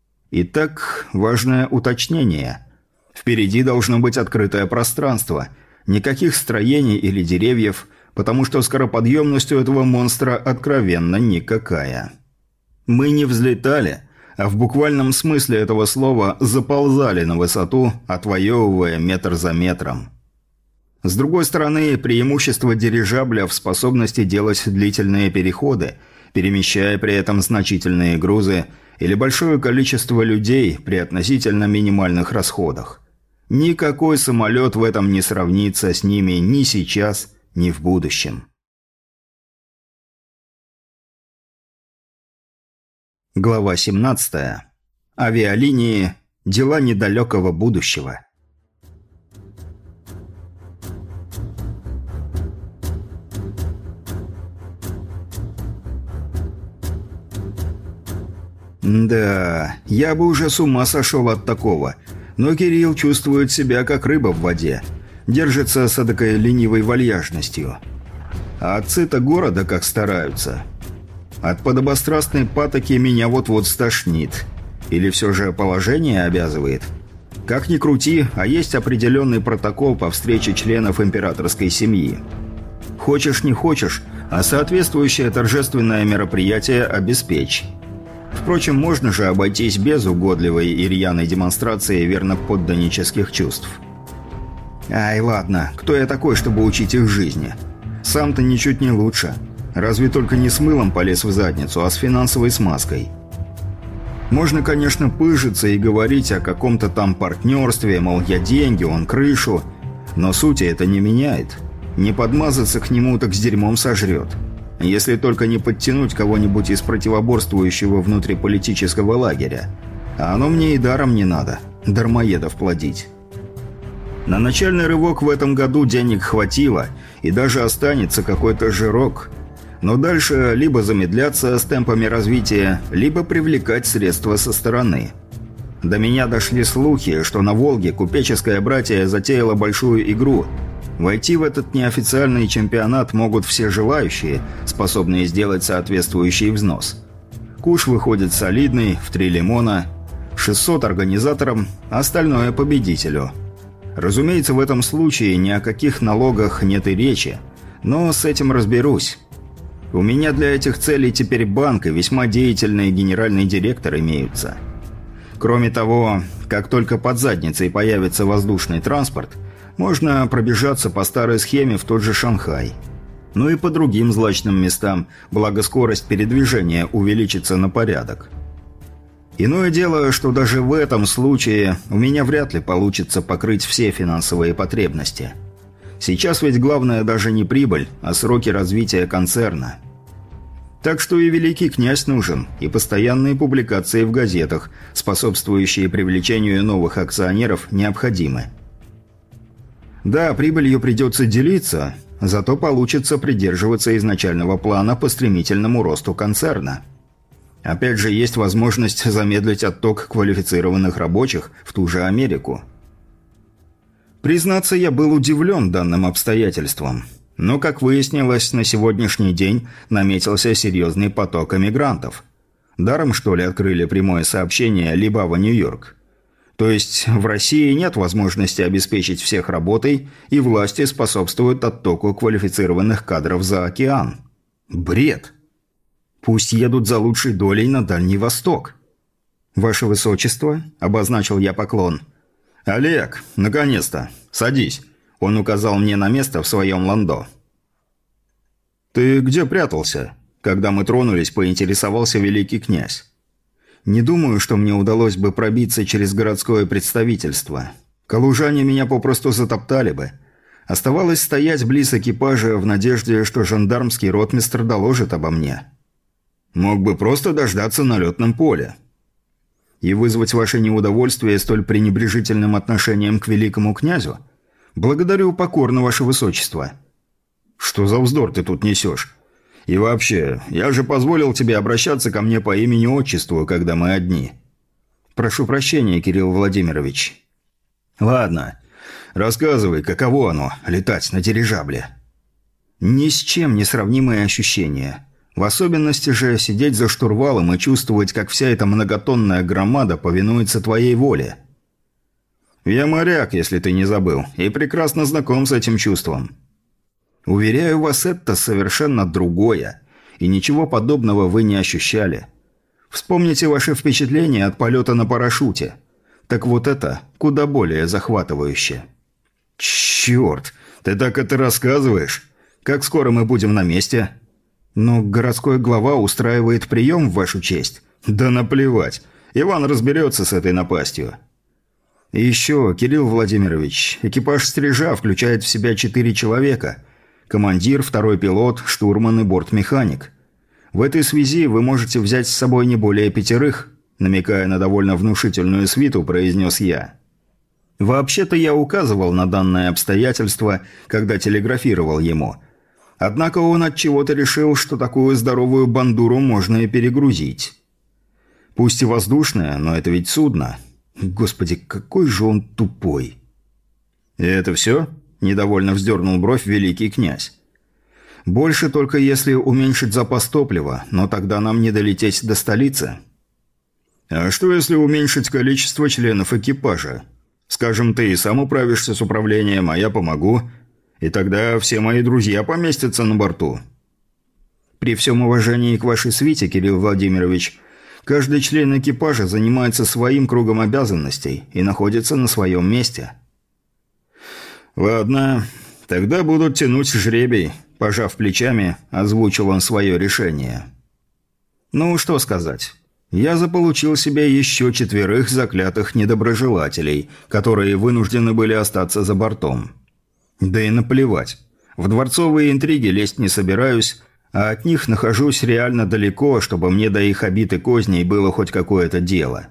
Итак, важное уточнение. Впереди должно быть открытое пространство. Никаких строений или деревьев, потому что скороподъемность у этого монстра откровенно никакая. Мы не взлетали, а в буквальном смысле этого слова заползали на высоту, отвоевывая метр за метром. С другой стороны, преимущество дирижабля в способности делать длительные переходы, перемещая при этом значительные грузы или большое количество людей при относительно минимальных расходах. Никакой самолет в этом не сравнится с ними ни сейчас, ни в будущем. Глава 17. Авиалинии. Дела недалекого будущего. Да, я бы уже с ума сошел от такого, но Кирилл чувствует себя как рыба в воде. Держится с эдакой ленивой вальяжностью. А отцы-то города как стараются. От подобострастной патоки меня вот-вот стошнит. Или все же положение обязывает? Как ни крути, а есть определенный протокол по встрече членов императорской семьи. Хочешь не хочешь, а соответствующее торжественное мероприятие обеспечь. Впрочем, можно же обойтись без угодливой и рьяной демонстрации верноподданнических чувств. Ай, ладно, кто я такой, чтобы учить их жизни? Сам-то ничуть не лучше. Разве только не с мылом полез в задницу, а с финансовой смазкой. Можно, конечно, пыжиться и говорить о каком-то там партнерстве, мол, я деньги, он крышу, но сути это не меняет. Не подмазаться к нему, так с дерьмом сожрет. Если только не подтянуть кого-нибудь из противоборствующего внутриполитического лагеря. А оно мне и даром не надо, дармоедов плодить. На начальный рывок в этом году денег хватило, и даже останется какой-то жирок. Но дальше либо замедляться с темпами развития, либо привлекать средства со стороны. До меня дошли слухи, что на Волге купеческое братье затеяло большую игру. Войти в этот неофициальный чемпионат могут все желающие, способные сделать соответствующий взнос. Куш выходит солидный, в 3 лимона, 600 организаторам, остальное победителю. Разумеется, в этом случае ни о каких налогах нет и речи, но с этим разберусь. У меня для этих целей теперь банк и весьма деятельный генеральный директор имеются. Кроме того, как только под задницей появится воздушный транспорт, можно пробежаться по старой схеме в тот же Шанхай. Ну и по другим злачным местам, благо скорость передвижения увеличится на порядок. Иное дело, что даже в этом случае у меня вряд ли получится покрыть все финансовые потребности. Сейчас ведь главное даже не прибыль, а сроки развития концерна. Так что и великий князь нужен, и постоянные публикации в газетах, способствующие привлечению новых акционеров, необходимы. Да, прибылью придется делиться, зато получится придерживаться изначального плана по стремительному росту концерна. Опять же, есть возможность замедлить отток квалифицированных рабочих в ту же Америку. Признаться, я был удивлен данным обстоятельством. Но, как выяснилось, на сегодняшний день наметился серьезный поток эмигрантов. Даром, что ли, открыли прямое сообщение Либава-Нью-Йорк? То есть в России нет возможности обеспечить всех работой, и власти способствуют оттоку квалифицированных кадров за океан. Бред! Пусть едут за лучшей долей на Дальний Восток. «Ваше Высочество», — обозначил я поклон. «Олег, наконец-то! Садись!» — он указал мне на место в своем ландо. «Ты где прятался?» Когда мы тронулись, поинтересовался великий князь. «Не думаю, что мне удалось бы пробиться через городское представительство. Калужане меня попросту затоптали бы. Оставалось стоять близ экипажа в надежде, что жандармский ротмистр доложит обо мне. Мог бы просто дождаться на летном поле. И вызвать ваше неудовольствие столь пренебрежительным отношением к великому князю? Благодарю покорно, ваше высочество». «Что за вздор ты тут несешь? И вообще, я же позволил тебе обращаться ко мне по имени-отчеству, когда мы одни». «Прошу прощения, Кирилл Владимирович». «Ладно, рассказывай, каково оно – летать на дирижабле». «Ни с чем не сравнимые ощущения». В особенности же сидеть за штурвалом и чувствовать, как вся эта многотонная громада повинуется твоей воле. Я моряк, если ты не забыл, и прекрасно знаком с этим чувством. Уверяю вас, это совершенно другое, и ничего подобного вы не ощущали. Вспомните ваши впечатления от полета на парашюте. Так вот это куда более захватывающе. Черт, ты так это рассказываешь? Как скоро мы будем на месте? Но городской глава устраивает прием в вашу честь. Да наплевать. Иван разберется с этой напастью. И еще, Кирилл Владимирович, экипаж «Стрижа» включает в себя 4 человека. Командир, второй пилот, штурман и бортмеханик. В этой связи вы можете взять с собой не более 5, намекая на довольно внушительную свиту, произнес я. Вообще-то я указывал на данное обстоятельство, когда телеграфировал ему. Однако он отчего-то решил, что такую здоровую бандуру можно и перегрузить. Пусть и воздушное, но это ведь судно. Господи, какой же он тупой. «И это все?» – недовольно вздернул бровь великий князь. «Больше только если уменьшить запас топлива, но тогда нам не долететь до столицы». «А что если уменьшить количество членов экипажа? Скажем, ты и сам управишься с управлением, а я помогу. И тогда все мои друзья поместятся на борту». «При всем уважении к вашей свите, Кирилл Владимирович, каждый член экипажа занимается своим кругом обязанностей и находится на своем месте». «Ладно, тогда будут тянуть жребий», – пожав плечами, озвучил он свое решение. «Ну, что сказать. Я заполучил себе еще 4 заклятых недоброжелателей, которые вынуждены были остаться за бортом. Да и наплевать. В дворцовые интриги лезть не собираюсь, а от них нахожусь реально далеко, чтобы мне до их обид и козней было хоть какое-то дело.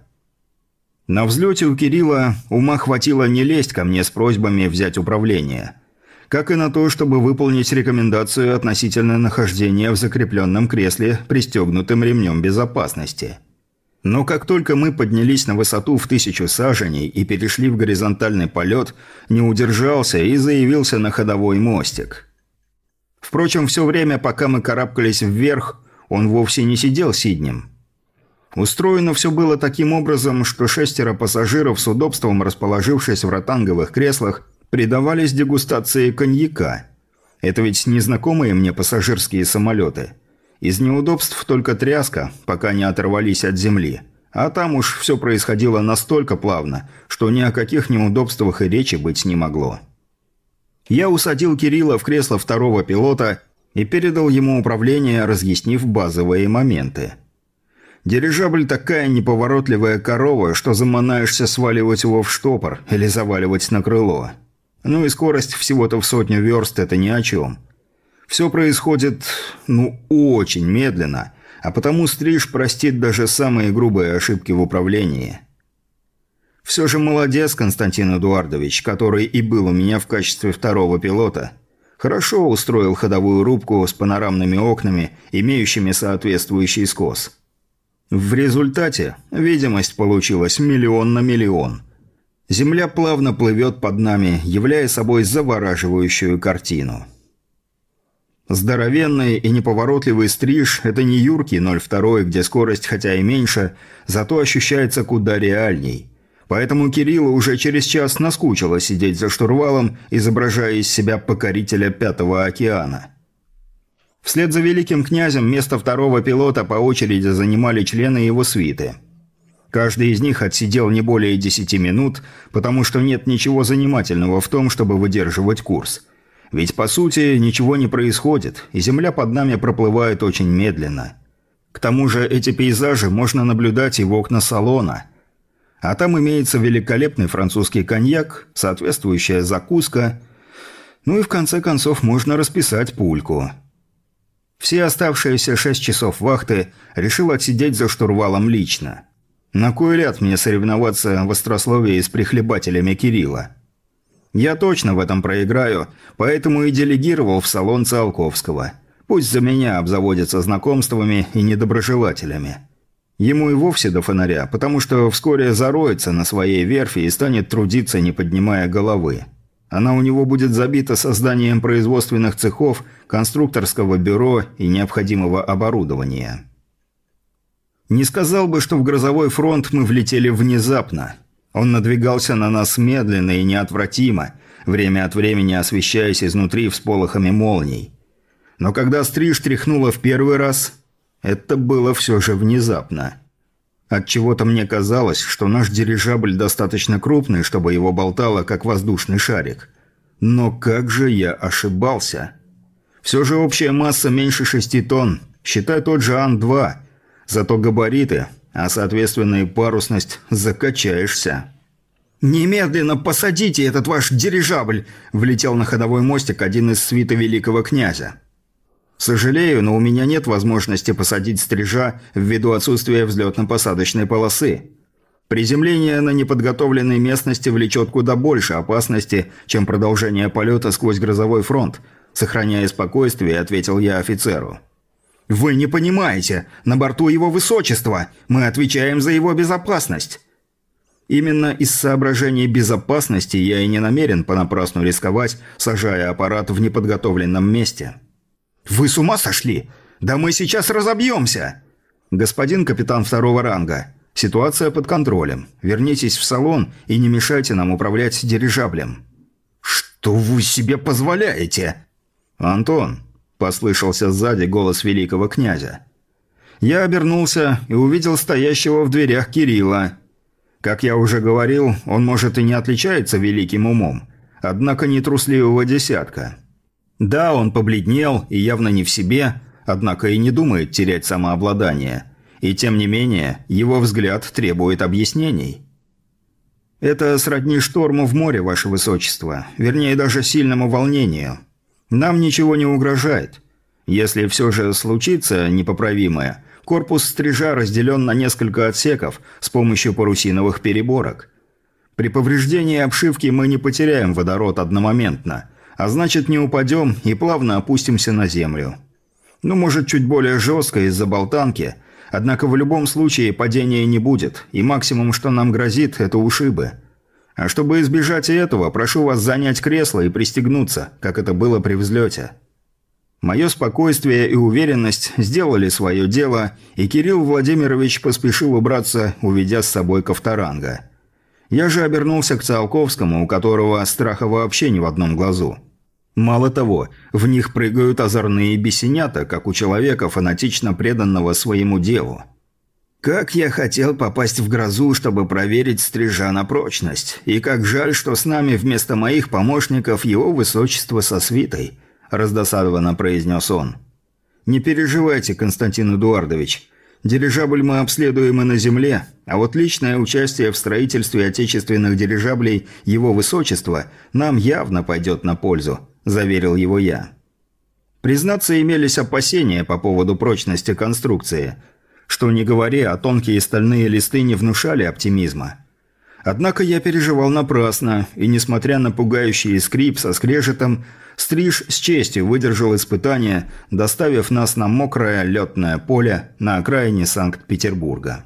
На взлете у Кирилла ума хватило не лезть ко мне с просьбами взять управление. как и на то, чтобы выполнить рекомендацию относительно нахождения в закрепленном кресле пристегнутым ремнем безопасности. Но как только мы поднялись на высоту в 1000 саженей и перешли в горизонтальный полет, не удержался и заявился на ходовой мостик. Впрочем, все время, пока мы карабкались вверх, он вовсе не сидел сиднем. Устроено все было таким образом, что 6 пассажиров с удобством, расположившись в ротанговых креслах, предавались дегустации коньяка. Это ведь незнакомые мне пассажирские самолеты. Из неудобств только тряска, пока не оторвались от земли. А там уж все происходило настолько плавно, что ни о каких неудобствах и речи быть не могло. Я усадил Кирилла в кресло второго пилота и передал ему управление, разъяснив базовые моменты. Дирижабль такая неповоротливая корова, что заманаешься сваливать его в штопор или заваливать на крыло. Ну и скорость всего-то в 100 верст – это ни о чем. Все происходит, очень медленно, а потому стриж простит даже самые грубые ошибки в управлении. Все же молодец Константин Эдуардович, который и был у меня в качестве второго пилота. Хорошо устроил ходовую рубку с панорамными окнами, имеющими соответствующий скос. В результате видимость получилась 1 на 1 000 000. Земля плавно плывет под нами, являя собой завораживающую картину. Здоровенный и неповоротливый стриж – это не юркий 0,2, где скорость хотя и меньше, зато ощущается куда реальней. Поэтому Кириллу уже через час наскучило сидеть за штурвалом, изображая из себя покорителя 5-го океана. Вслед за великим князем место второго пилота по очереди занимали члены его свиты. Каждый из них отсидел не более 10 минут, потому что нет ничего занимательного в том, чтобы выдерживать курс. Ведь, по сути, ничего не происходит, и земля под нами проплывает очень медленно. К тому же эти пейзажи можно наблюдать и в окна салона. А там имеется великолепный французский коньяк, соответствующая закуска, и в конце концов можно расписать пульку. Все оставшиеся 6 часов вахты решил отсидеть за штурвалом лично. На кой ляд мне соревноваться в острословии с прихлебателями Кирилла? Я точно в этом проиграю, поэтому и делегировал в салон Циолковского. Пусть за меня обзаводится знакомствами и недоброжелателями. Ему и вовсе до фонаря, потому что вскоре зароется на своей верфи и станет трудиться, не поднимая головы. Она у него будет забита созданием производственных цехов, конструкторского бюро и необходимого оборудования. Не сказал бы, что в грозовой фронт мы влетели внезапно. Он надвигался на нас медленно и неотвратимо, время от времени освещаясь изнутри всполохами молний. Но когда стриж тряхнула в первый раз, это было все же внезапно. Отчего-то мне казалось, что наш дирижабль достаточно крупный, чтобы его болтало, как воздушный шарик. Но как же я ошибался. Все же общая масса меньше 6 тонн, считай тот же Ан-2, зато габариты, а соответственно и парусность, закачаешься. «Немедленно посадите этот ваш дирижабль!» – влетел на ходовой мостик один из свиты великого князя. «Сожалею, но у меня нет возможности посадить стрижа ввиду отсутствия взлетно-посадочной полосы. Приземление на неподготовленной местности влечет куда больше опасности, чем продолжение полета сквозь грозовой фронт», – сохраняя спокойствие, ответил я офицеру. «Вы не понимаете, на борту его высочества, мы отвечаем за его безопасность». Именно из соображений безопасности я и не намерен понапрасну рисковать, сажая аппарат в неподготовленном месте. «Вы с ума сошли? Да мы сейчас разобьемся!» «Господин капитан второго ранга, ситуация под контролем. Вернитесь в салон и не мешайте нам управлять дирижаблем». «Что вы себе позволяете?» «Антон», – послышался сзади голос великого князя. Я обернулся и увидел стоящего в дверях Кирилла. Как я уже говорил, он, может, и не отличается великим умом, однако не трусливого десятка. Да, он побледнел и явно не в себе, однако и не думает терять самообладание. И тем не менее, его взгляд требует объяснений. «Это сродни шторму в море, ваше высочество, вернее, даже сильному волнению. Нам ничего не угрожает. Если все же случится непоправимое, корпус стрижа разделен на несколько отсеков с помощью парусиновых переборок. При повреждении обшивки мы не потеряем водород одномоментно, А значит, не упадем и плавно опустимся на землю. Ну, может, чуть более жестко из-за болтанки, однако в любом случае падения не будет, и максимум, что нам грозит, это ушибы. А чтобы избежать этого, прошу вас занять кресло и пристегнуться, как это было при взлете. Мое спокойствие и уверенность сделали свое дело, и Кирилл Владимирович поспешил убраться, уведя с собой Ковторанга. Я же обернулся к Циолковскому, у которого страха вообще ни в одном глазу. Мало того, в них прыгают озорные бесенята, как у человека, фанатично преданного своему делу. Как я хотел попасть в грозу, чтобы проверить стрижа на прочность. И как жаль, что с нами вместо моих помощников его высочество со свитой, раздосадованно произнес он. Не переживайте, Константин Эдуардович. Дирижабль мы обследуем и на земле, а вот личное участие в строительстве отечественных дирижаблей его высочества нам явно пойдет на пользу, заверил его я. Признаться, имелись опасения по поводу прочности конструкции. Что не говори, а тонкие стальные листы не внушали оптимизма. Однако я переживал напрасно, и несмотря на пугающий скрип со скрежетом, стриж с честью выдержал испытание, доставив нас на мокрое летное поле на окраине Санкт-Петербурга.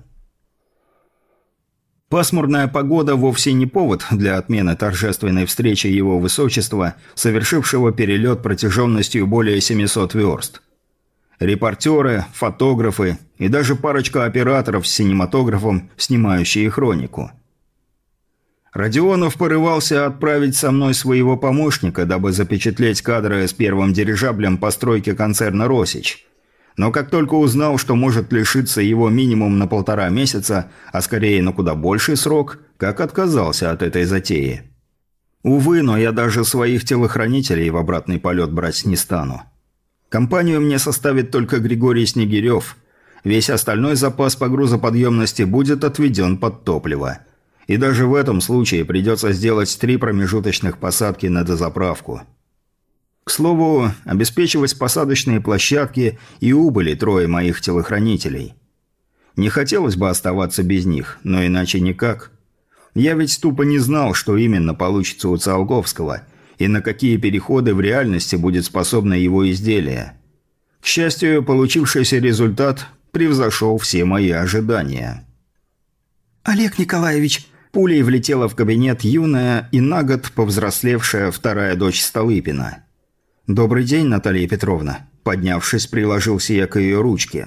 Пасмурная погода вовсе не повод для отмены торжественной встречи его высочества, совершившего перелет протяженностью более 700 верст. Репортеры, фотографы и даже парочка операторов с синематографом, снимающие хронику. Родионов порывался отправить со мной своего помощника, дабы запечатлеть кадры с первым дирижаблем постройки концерна «Росич». Но как только узнал, что может лишиться его минимум на 1,5 месяца, а скорее на куда больший срок, как отказался от этой затеи. Увы, но я даже своих телохранителей в обратный полет брать не стану. Компанию мне составит только Григорий Снегирев. Весь остальной запас по грузоподъемности будет отведен под топливо. И даже в этом случае придется сделать 3 промежуточных посадки на дозаправку. К слову, обеспечивать посадочные площадки и убыли 3 моих телохранителей. Не хотелось бы оставаться без них, но иначе никак. Я ведь тупо не знал, что именно получится у Циолковского – и на какие переходы в реальности будет способно его изделие. К счастью, получившийся результат превзошел все мои ожидания. «Олег Николаевич!» Пулей влетела в кабинет юная и на год повзрослевшая вторая дочь Столыпина. «Добрый день, Наталья Петровна!» Поднявшись, приложился я к ее ручке.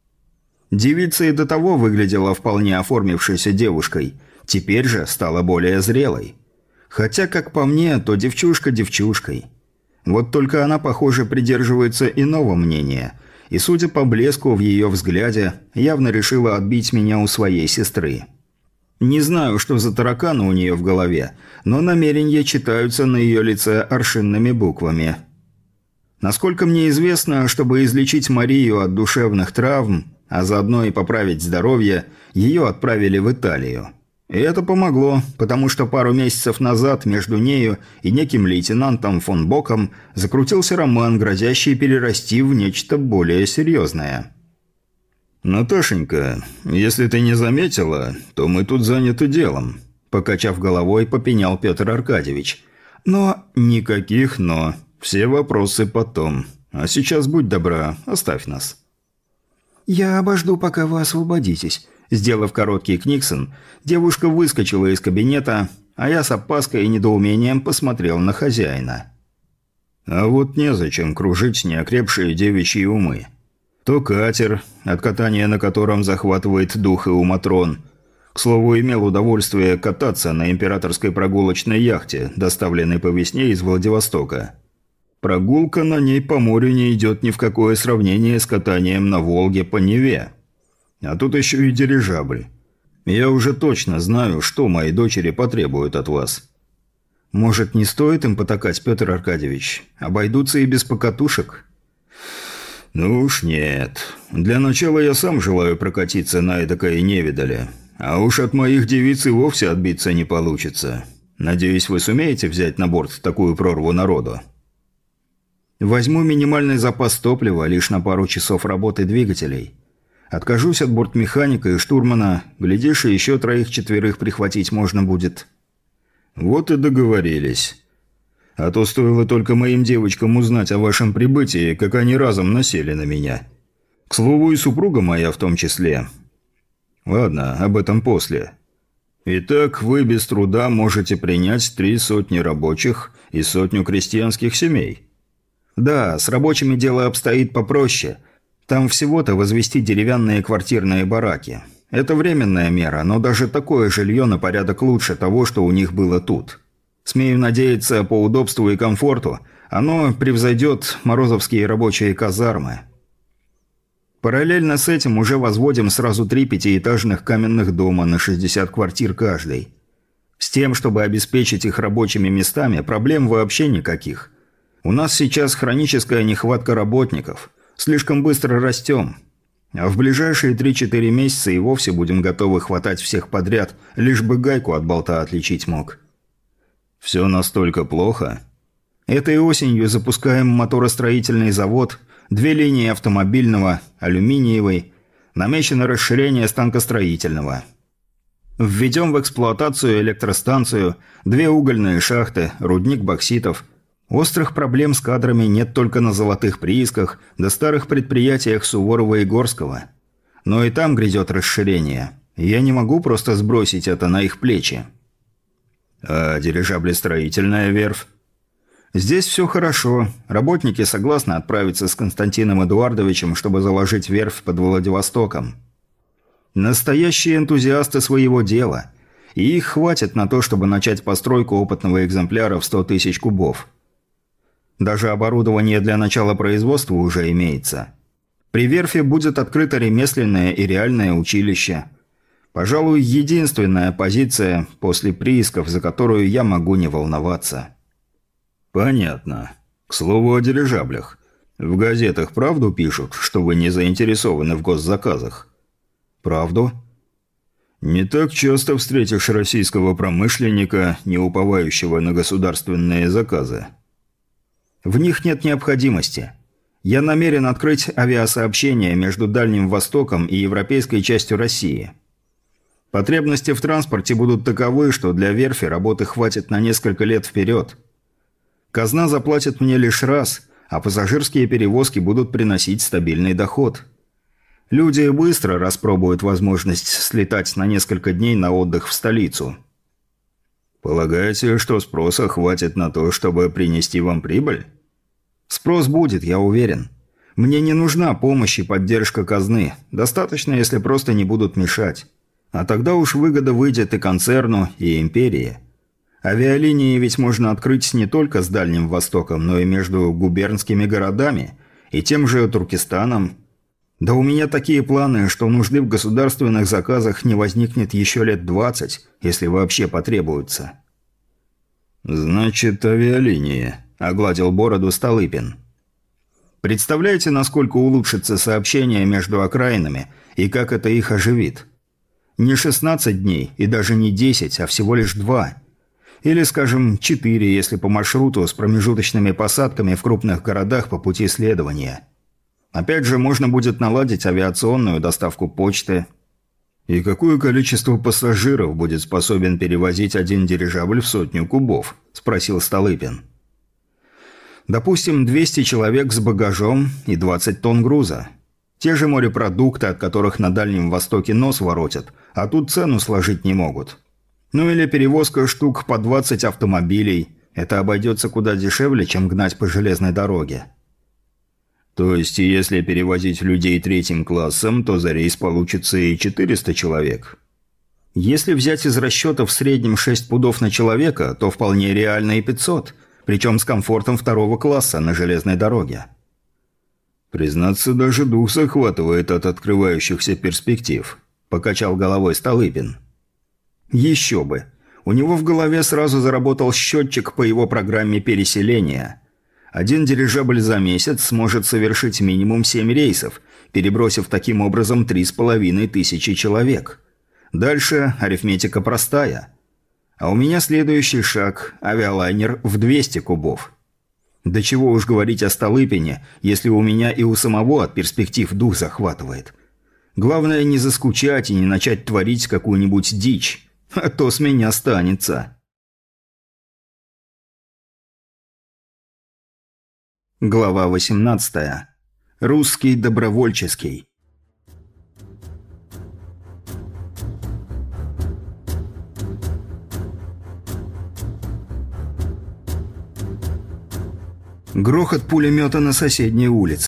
Девица и до того выглядела вполне оформившейся девушкой, теперь же стала более зрелой. Хотя, как по мне, то девчушка девчушкой. Вот только она, похоже, придерживается иного мнения, и, судя по блеску в ее взгляде, явно решила отбить меня у своей сестры. Не знаю, что за тараканы у нее в голове, но намерения читаются на ее лице аршинными буквами. Насколько мне известно, чтобы излечить Марию от душевных травм, а заодно и поправить здоровье, ее отправили в Италию. И это помогло, потому что пару месяцев назад между нею и неким лейтенантом фон Боком закрутился роман, грозящий перерасти в нечто более серьезное. «Наташенька, если ты не заметила, то мы тут заняты делом», – покачав головой, попенял Петр Аркадьевич. «Но никаких «но». Все вопросы потом. А сейчас будь добра, оставь нас». «Я обожду, пока вы освободитесь». Сделав короткий книксон, девушка выскочила из кабинета, а я с опаской и недоумением посмотрел на хозяина. А вот незачем кружить неокрепшие девичьи умы. То катер, от катания на котором захватывает дух и уматрон. К слову, имел удовольствие кататься на императорской прогулочной яхте, доставленной по весне из Владивостока. Прогулка на ней по морю не идет ни в какое сравнение с катанием на Волге по Неве. А тут еще и дирижабль. Я уже точно знаю, что мои дочери потребуют от вас. Может, не стоит им потакать, Петр Аркадьевич? Обойдутся и без покатушек? Ну уж нет. Для начала я сам желаю прокатиться на эдакой невидали. А уж от моих девиц и вовсе отбиться не получится. Надеюсь, вы сумеете взять на борт такую прорву народу? Возьму минимальный запас топлива лишь на пару часов работы двигателей. Откажусь от бортмеханика и штурмана, глядишь, и еще 3-4 прихватить можно будет. Вот и договорились. А то стоило только моим девочкам узнать о вашем прибытии, как они разом насели на меня. К слову, и супруга моя в том числе. Ладно, об этом после. Итак, вы без труда можете принять 300 рабочих и 100 крестьянских семей. Да, с рабочими дело обстоит попроще. Там всего-то возвести деревянные квартирные бараки. Это временная мера, но даже такое жилье на порядок лучше того, что у них было тут. Смею надеяться, по удобству и комфорту оно превзойдет морозовские рабочие казармы. Параллельно с этим уже возводим сразу 3 пятиэтажных каменных дома на 60 квартир каждый. С тем, чтобы обеспечить их рабочими местами, проблем вообще никаких. У нас сейчас хроническая нехватка работников. Слишком быстро растем. А в ближайшие 3-4 месяца и вовсе будем готовы хватать всех подряд, лишь бы гайку от болта отличить мог. Все настолько плохо? Этой осенью запускаем моторостроительный завод, 2 линии автомобильного, алюминиевой, намечено расширение станкостроительного. Введем в эксплуатацию электростанцию, 2 угольные шахты, рудник бокситов. Острых проблем с кадрами нет только на золотых приисках, да старых предприятиях Суворова и Горского. Но и там грядет расширение. Я не могу просто сбросить это на их плечи. А дирижаблестроительная верфь? Здесь все хорошо. Работники согласны отправиться с Константином Эдуардовичем, чтобы заложить верфь под Владивостоком. Настоящие энтузиасты своего дела. И их хватит на то, чтобы начать постройку опытного экземпляра в 100 тысяч кубов. Даже оборудование для начала производства уже имеется. При верфи будет открыто ремесленное и реальное училище. Пожалуй, единственная позиция после приисков, за которую я могу не волноваться. Понятно. К слову о дирижаблях. В газетах правду пишут, что вы не заинтересованы в госзаказах? Правду? Не так часто встретишь российского промышленника, не уповающего на государственные заказы. В них нет необходимости. Я намерен открыть авиасообщение между Дальним Востоком и европейской частью России. Потребности в транспорте будут таковы, что для верфи работы хватит на несколько лет вперед. Казна заплатит мне лишь раз, а пассажирские перевозки будут приносить стабильный доход. Люди быстро распробуют возможность слетать на несколько дней на отдых в столицу. Полагаете, что спроса хватит на то, чтобы принести вам прибыль? Спрос будет, я уверен. Мне не нужна помощь и поддержка казны. Достаточно, если просто не будут мешать. А тогда уж выгода выйдет и концерну, и империи. Авиалинии ведь можно открыть не только с Дальним Востоком, но и между губернскими городами и тем же Туркестаном. Да у меня такие планы, что нужды в государственных заказах не возникнет еще лет 20, если вообще потребуется. «Значит, авиалинии», – огладил бороду Столыпин. Представляете, насколько улучшится сообщение между окраинами и как это их оживит? Не 16 дней и даже не 10, а всего лишь 2. Или, скажем, 4, если по маршруту с промежуточными посадками в крупных городах по пути следования. Опять же, можно будет наладить авиационную доставку почты. И какое количество пассажиров будет способен перевозить один дирижабль в 100 кубов? Спросил Столыпин. Допустим, 200 человек с багажом и 20 тонн груза. Те же морепродукты, от которых на Дальнем Востоке нос воротят, а тут цену сложить не могут. Ну или перевозка штук по 20 автомобилей. Это обойдется куда дешевле, чем гнать по железной дороге. То есть, если перевозить людей 3-м классом, то за рейс получится и 400 человек? Если взять из расчета в среднем 6 пудов на человека, то вполне реально и 500, причем с комфортом 2-го класса на железной дороге. «Признаться, даже дух захватывает от открывающихся перспектив», – покачал головой Столыпин. «Еще бы. У него в голове сразу заработал счетчик по его программе переселения. Один дирижабль за месяц сможет совершить минимум 7 рейсов, перебросив таким образом 3500 человек. Дальше арифметика простая. А у меня следующий шаг – авиалайнер в 200 кубов. Да чего уж говорить о Столыпине, если у меня и у самого от перспектив дух захватывает. Главное не заскучать и не начать творить какую-нибудь дичь, а то с меня станется». Глава 18. Русский добровольческий. Грохот пулемета на соседней улице.